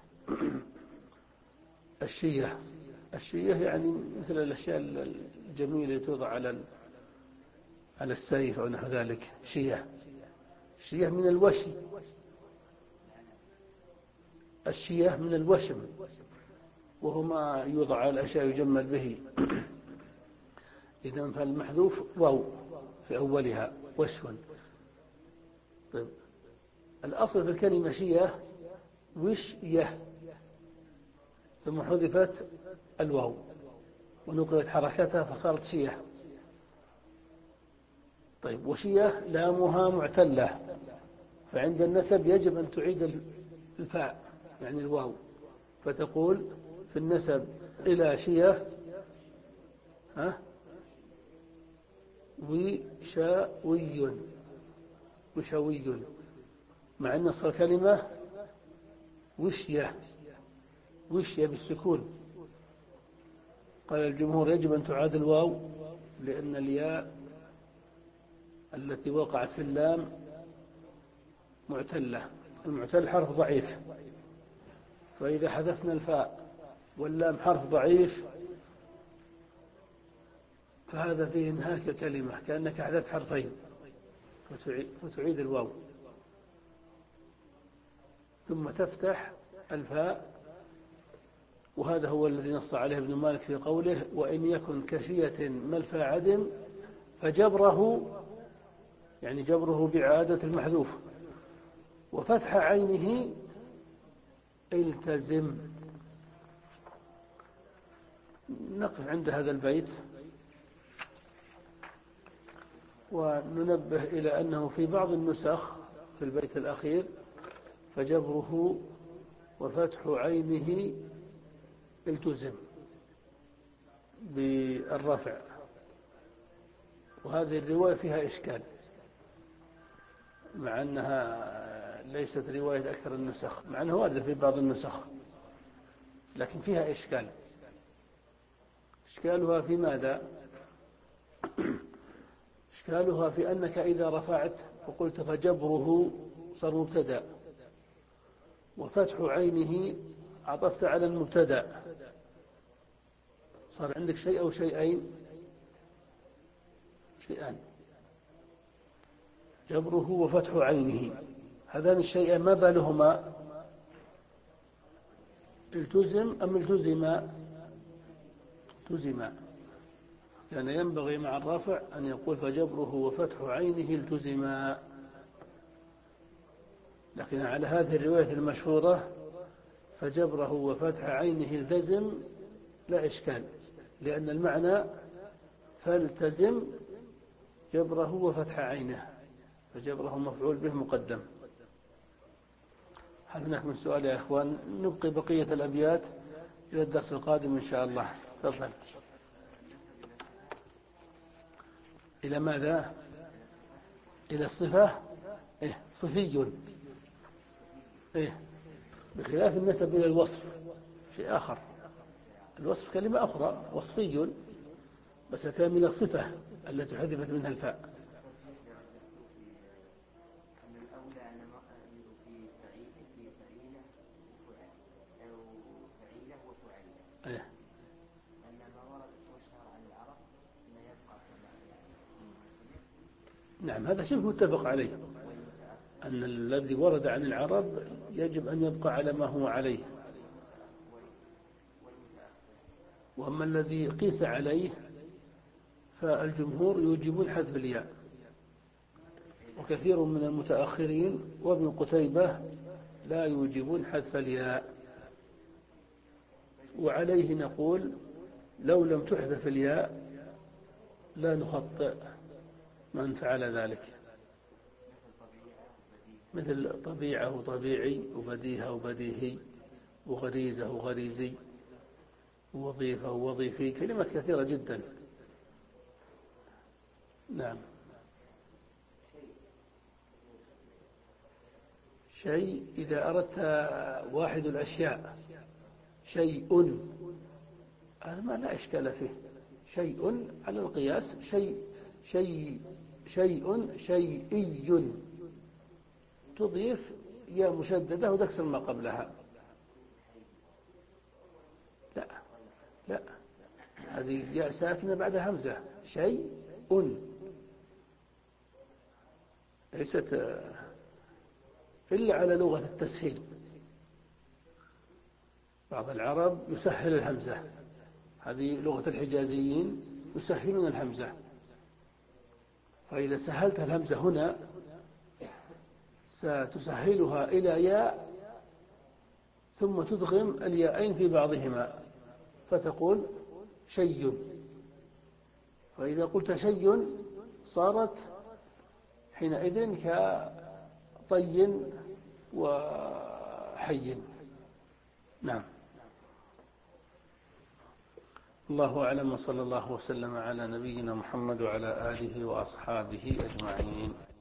A: الشية الشية يعني مثل الأشياء الجميلة توضع على على السيف أو نحو ذلك، شية. الشية من الوشي، الشية من الوشم، وهو ما يوضع على الأشياء يجمل به. إذن فالمحذوف واو في أولها، وشو. طيب، الأصل في الكلمة شية وشية، ثم حذفت الواو ونقلت حركتها فصارت شية. طيب، وشية لامها معتلة، فعند النسب يجب أن تعيد الفاء يعني الواو، فتقول في النسب إلى شية ها وشاوي، وشاوي، مع أن أصل الكلمة وشية، وشية بالسكون. قال الجمهور: يجب أن تعاد الواو، لأن الياء التي وقعت في اللام معتلة، المعتل حرف ضعيف، فإذا حذفنا الفاء واللام حرف ضعيف فهذا فيه انهاك الكلمة، كأنك حذفت حرفين، فتعيد الواو ثم تفتح الفاء. وهذا هو الذي نص عليه ابن مالك في قوله: وإن يكن كشية ملفى عدم فجبره، يعني جبره بإعادة المحذوف، وفتح عينه التزم. نقف عند هذا البيت وننبه إلى أنه في بعض النسخ في البيت الأخير فجبره وفتح عينه التزم بالرفع، وهذه الرواية فيها إشكال، مع أنها ليست رواية أكثر النسخ، مع أنها واردة في بعض النسخ، لكن فيها إشكال. إشكالها في ماذا؟ إشكالها في أنك إذا رفعت وقلت فجبره صار مبتدأ، وفتح عينه عطفت على المبتدأ، صار عندك شيء أو شيئين، شيئان، جبره وفتح عينه، هذان الشيئان ما بالهما؟ التزم أم التزما؟ التزما. كان ينبغي مع الرفع أن يقول فجبره وفتح عينه التزما، لكن على هذه الرواية المشهورة فجبره وفتح عينه التزم لا إشكال، لأن المعنى فالتزم جبره وفتح عينه، فجبره مفعول به مقدم. هل هناك من سؤال يا إخوان؟ نبقي بقية الأبيات إلى الدرس القادم إن شاء الله. تفضل. إلى ماذا؟ إلى الصفة. إيه صفي. إيه بخلاف النسب إلى الوصف شيء آخر. الوصف كلمة أخرى، وصفي، بس الكلام إلى الصفة التي حذفت منها الفاء. إيه. نعم هذا شبه متفق عليه، أن الذي ورد عن العرب يجب أن يبقى على ما هو عليه، وأما الذي قيس عليه فالجمهور يوجبون حذف الياء، وكثير من المتأخرين وابن قتيبة لا يوجبون حذف الياء. وعليه نقول لو لم تحذف الياء لا نخطئ من فعل ذلك، مثل طبيعة وطبيعي، وبديهة وبديهي، وغريزة وغريزي، ووظيفة ووظيفي، كلمات كثيرة جدا. نعم. شيء إذا أردت واحد الأشياء شيء، هذا ما لا إشكال فيه. شيء على القياس، شيء شيء شيء شيئي، تضيف يا مشددة وتكسر ما قبلها. لا لا، هذه ياء ساكنة بعد همزة. شيء ليست إلا على لغة التسهيل. بعض العرب يسهل الهمزة، هذه لغة الحجازيين يسهلون الهمزة، فإذا سهلت الهمزة هنا ستسهلها إلى ياء ثم تدغم الياءين في بعضهما فتقول شيء، فإذا قلت شيء صارت حينئذ كطي وحي. نعم. الله أعلم، وصلى الله وسلم على نبينا محمد وعلى آله وأصحابه أجمعين.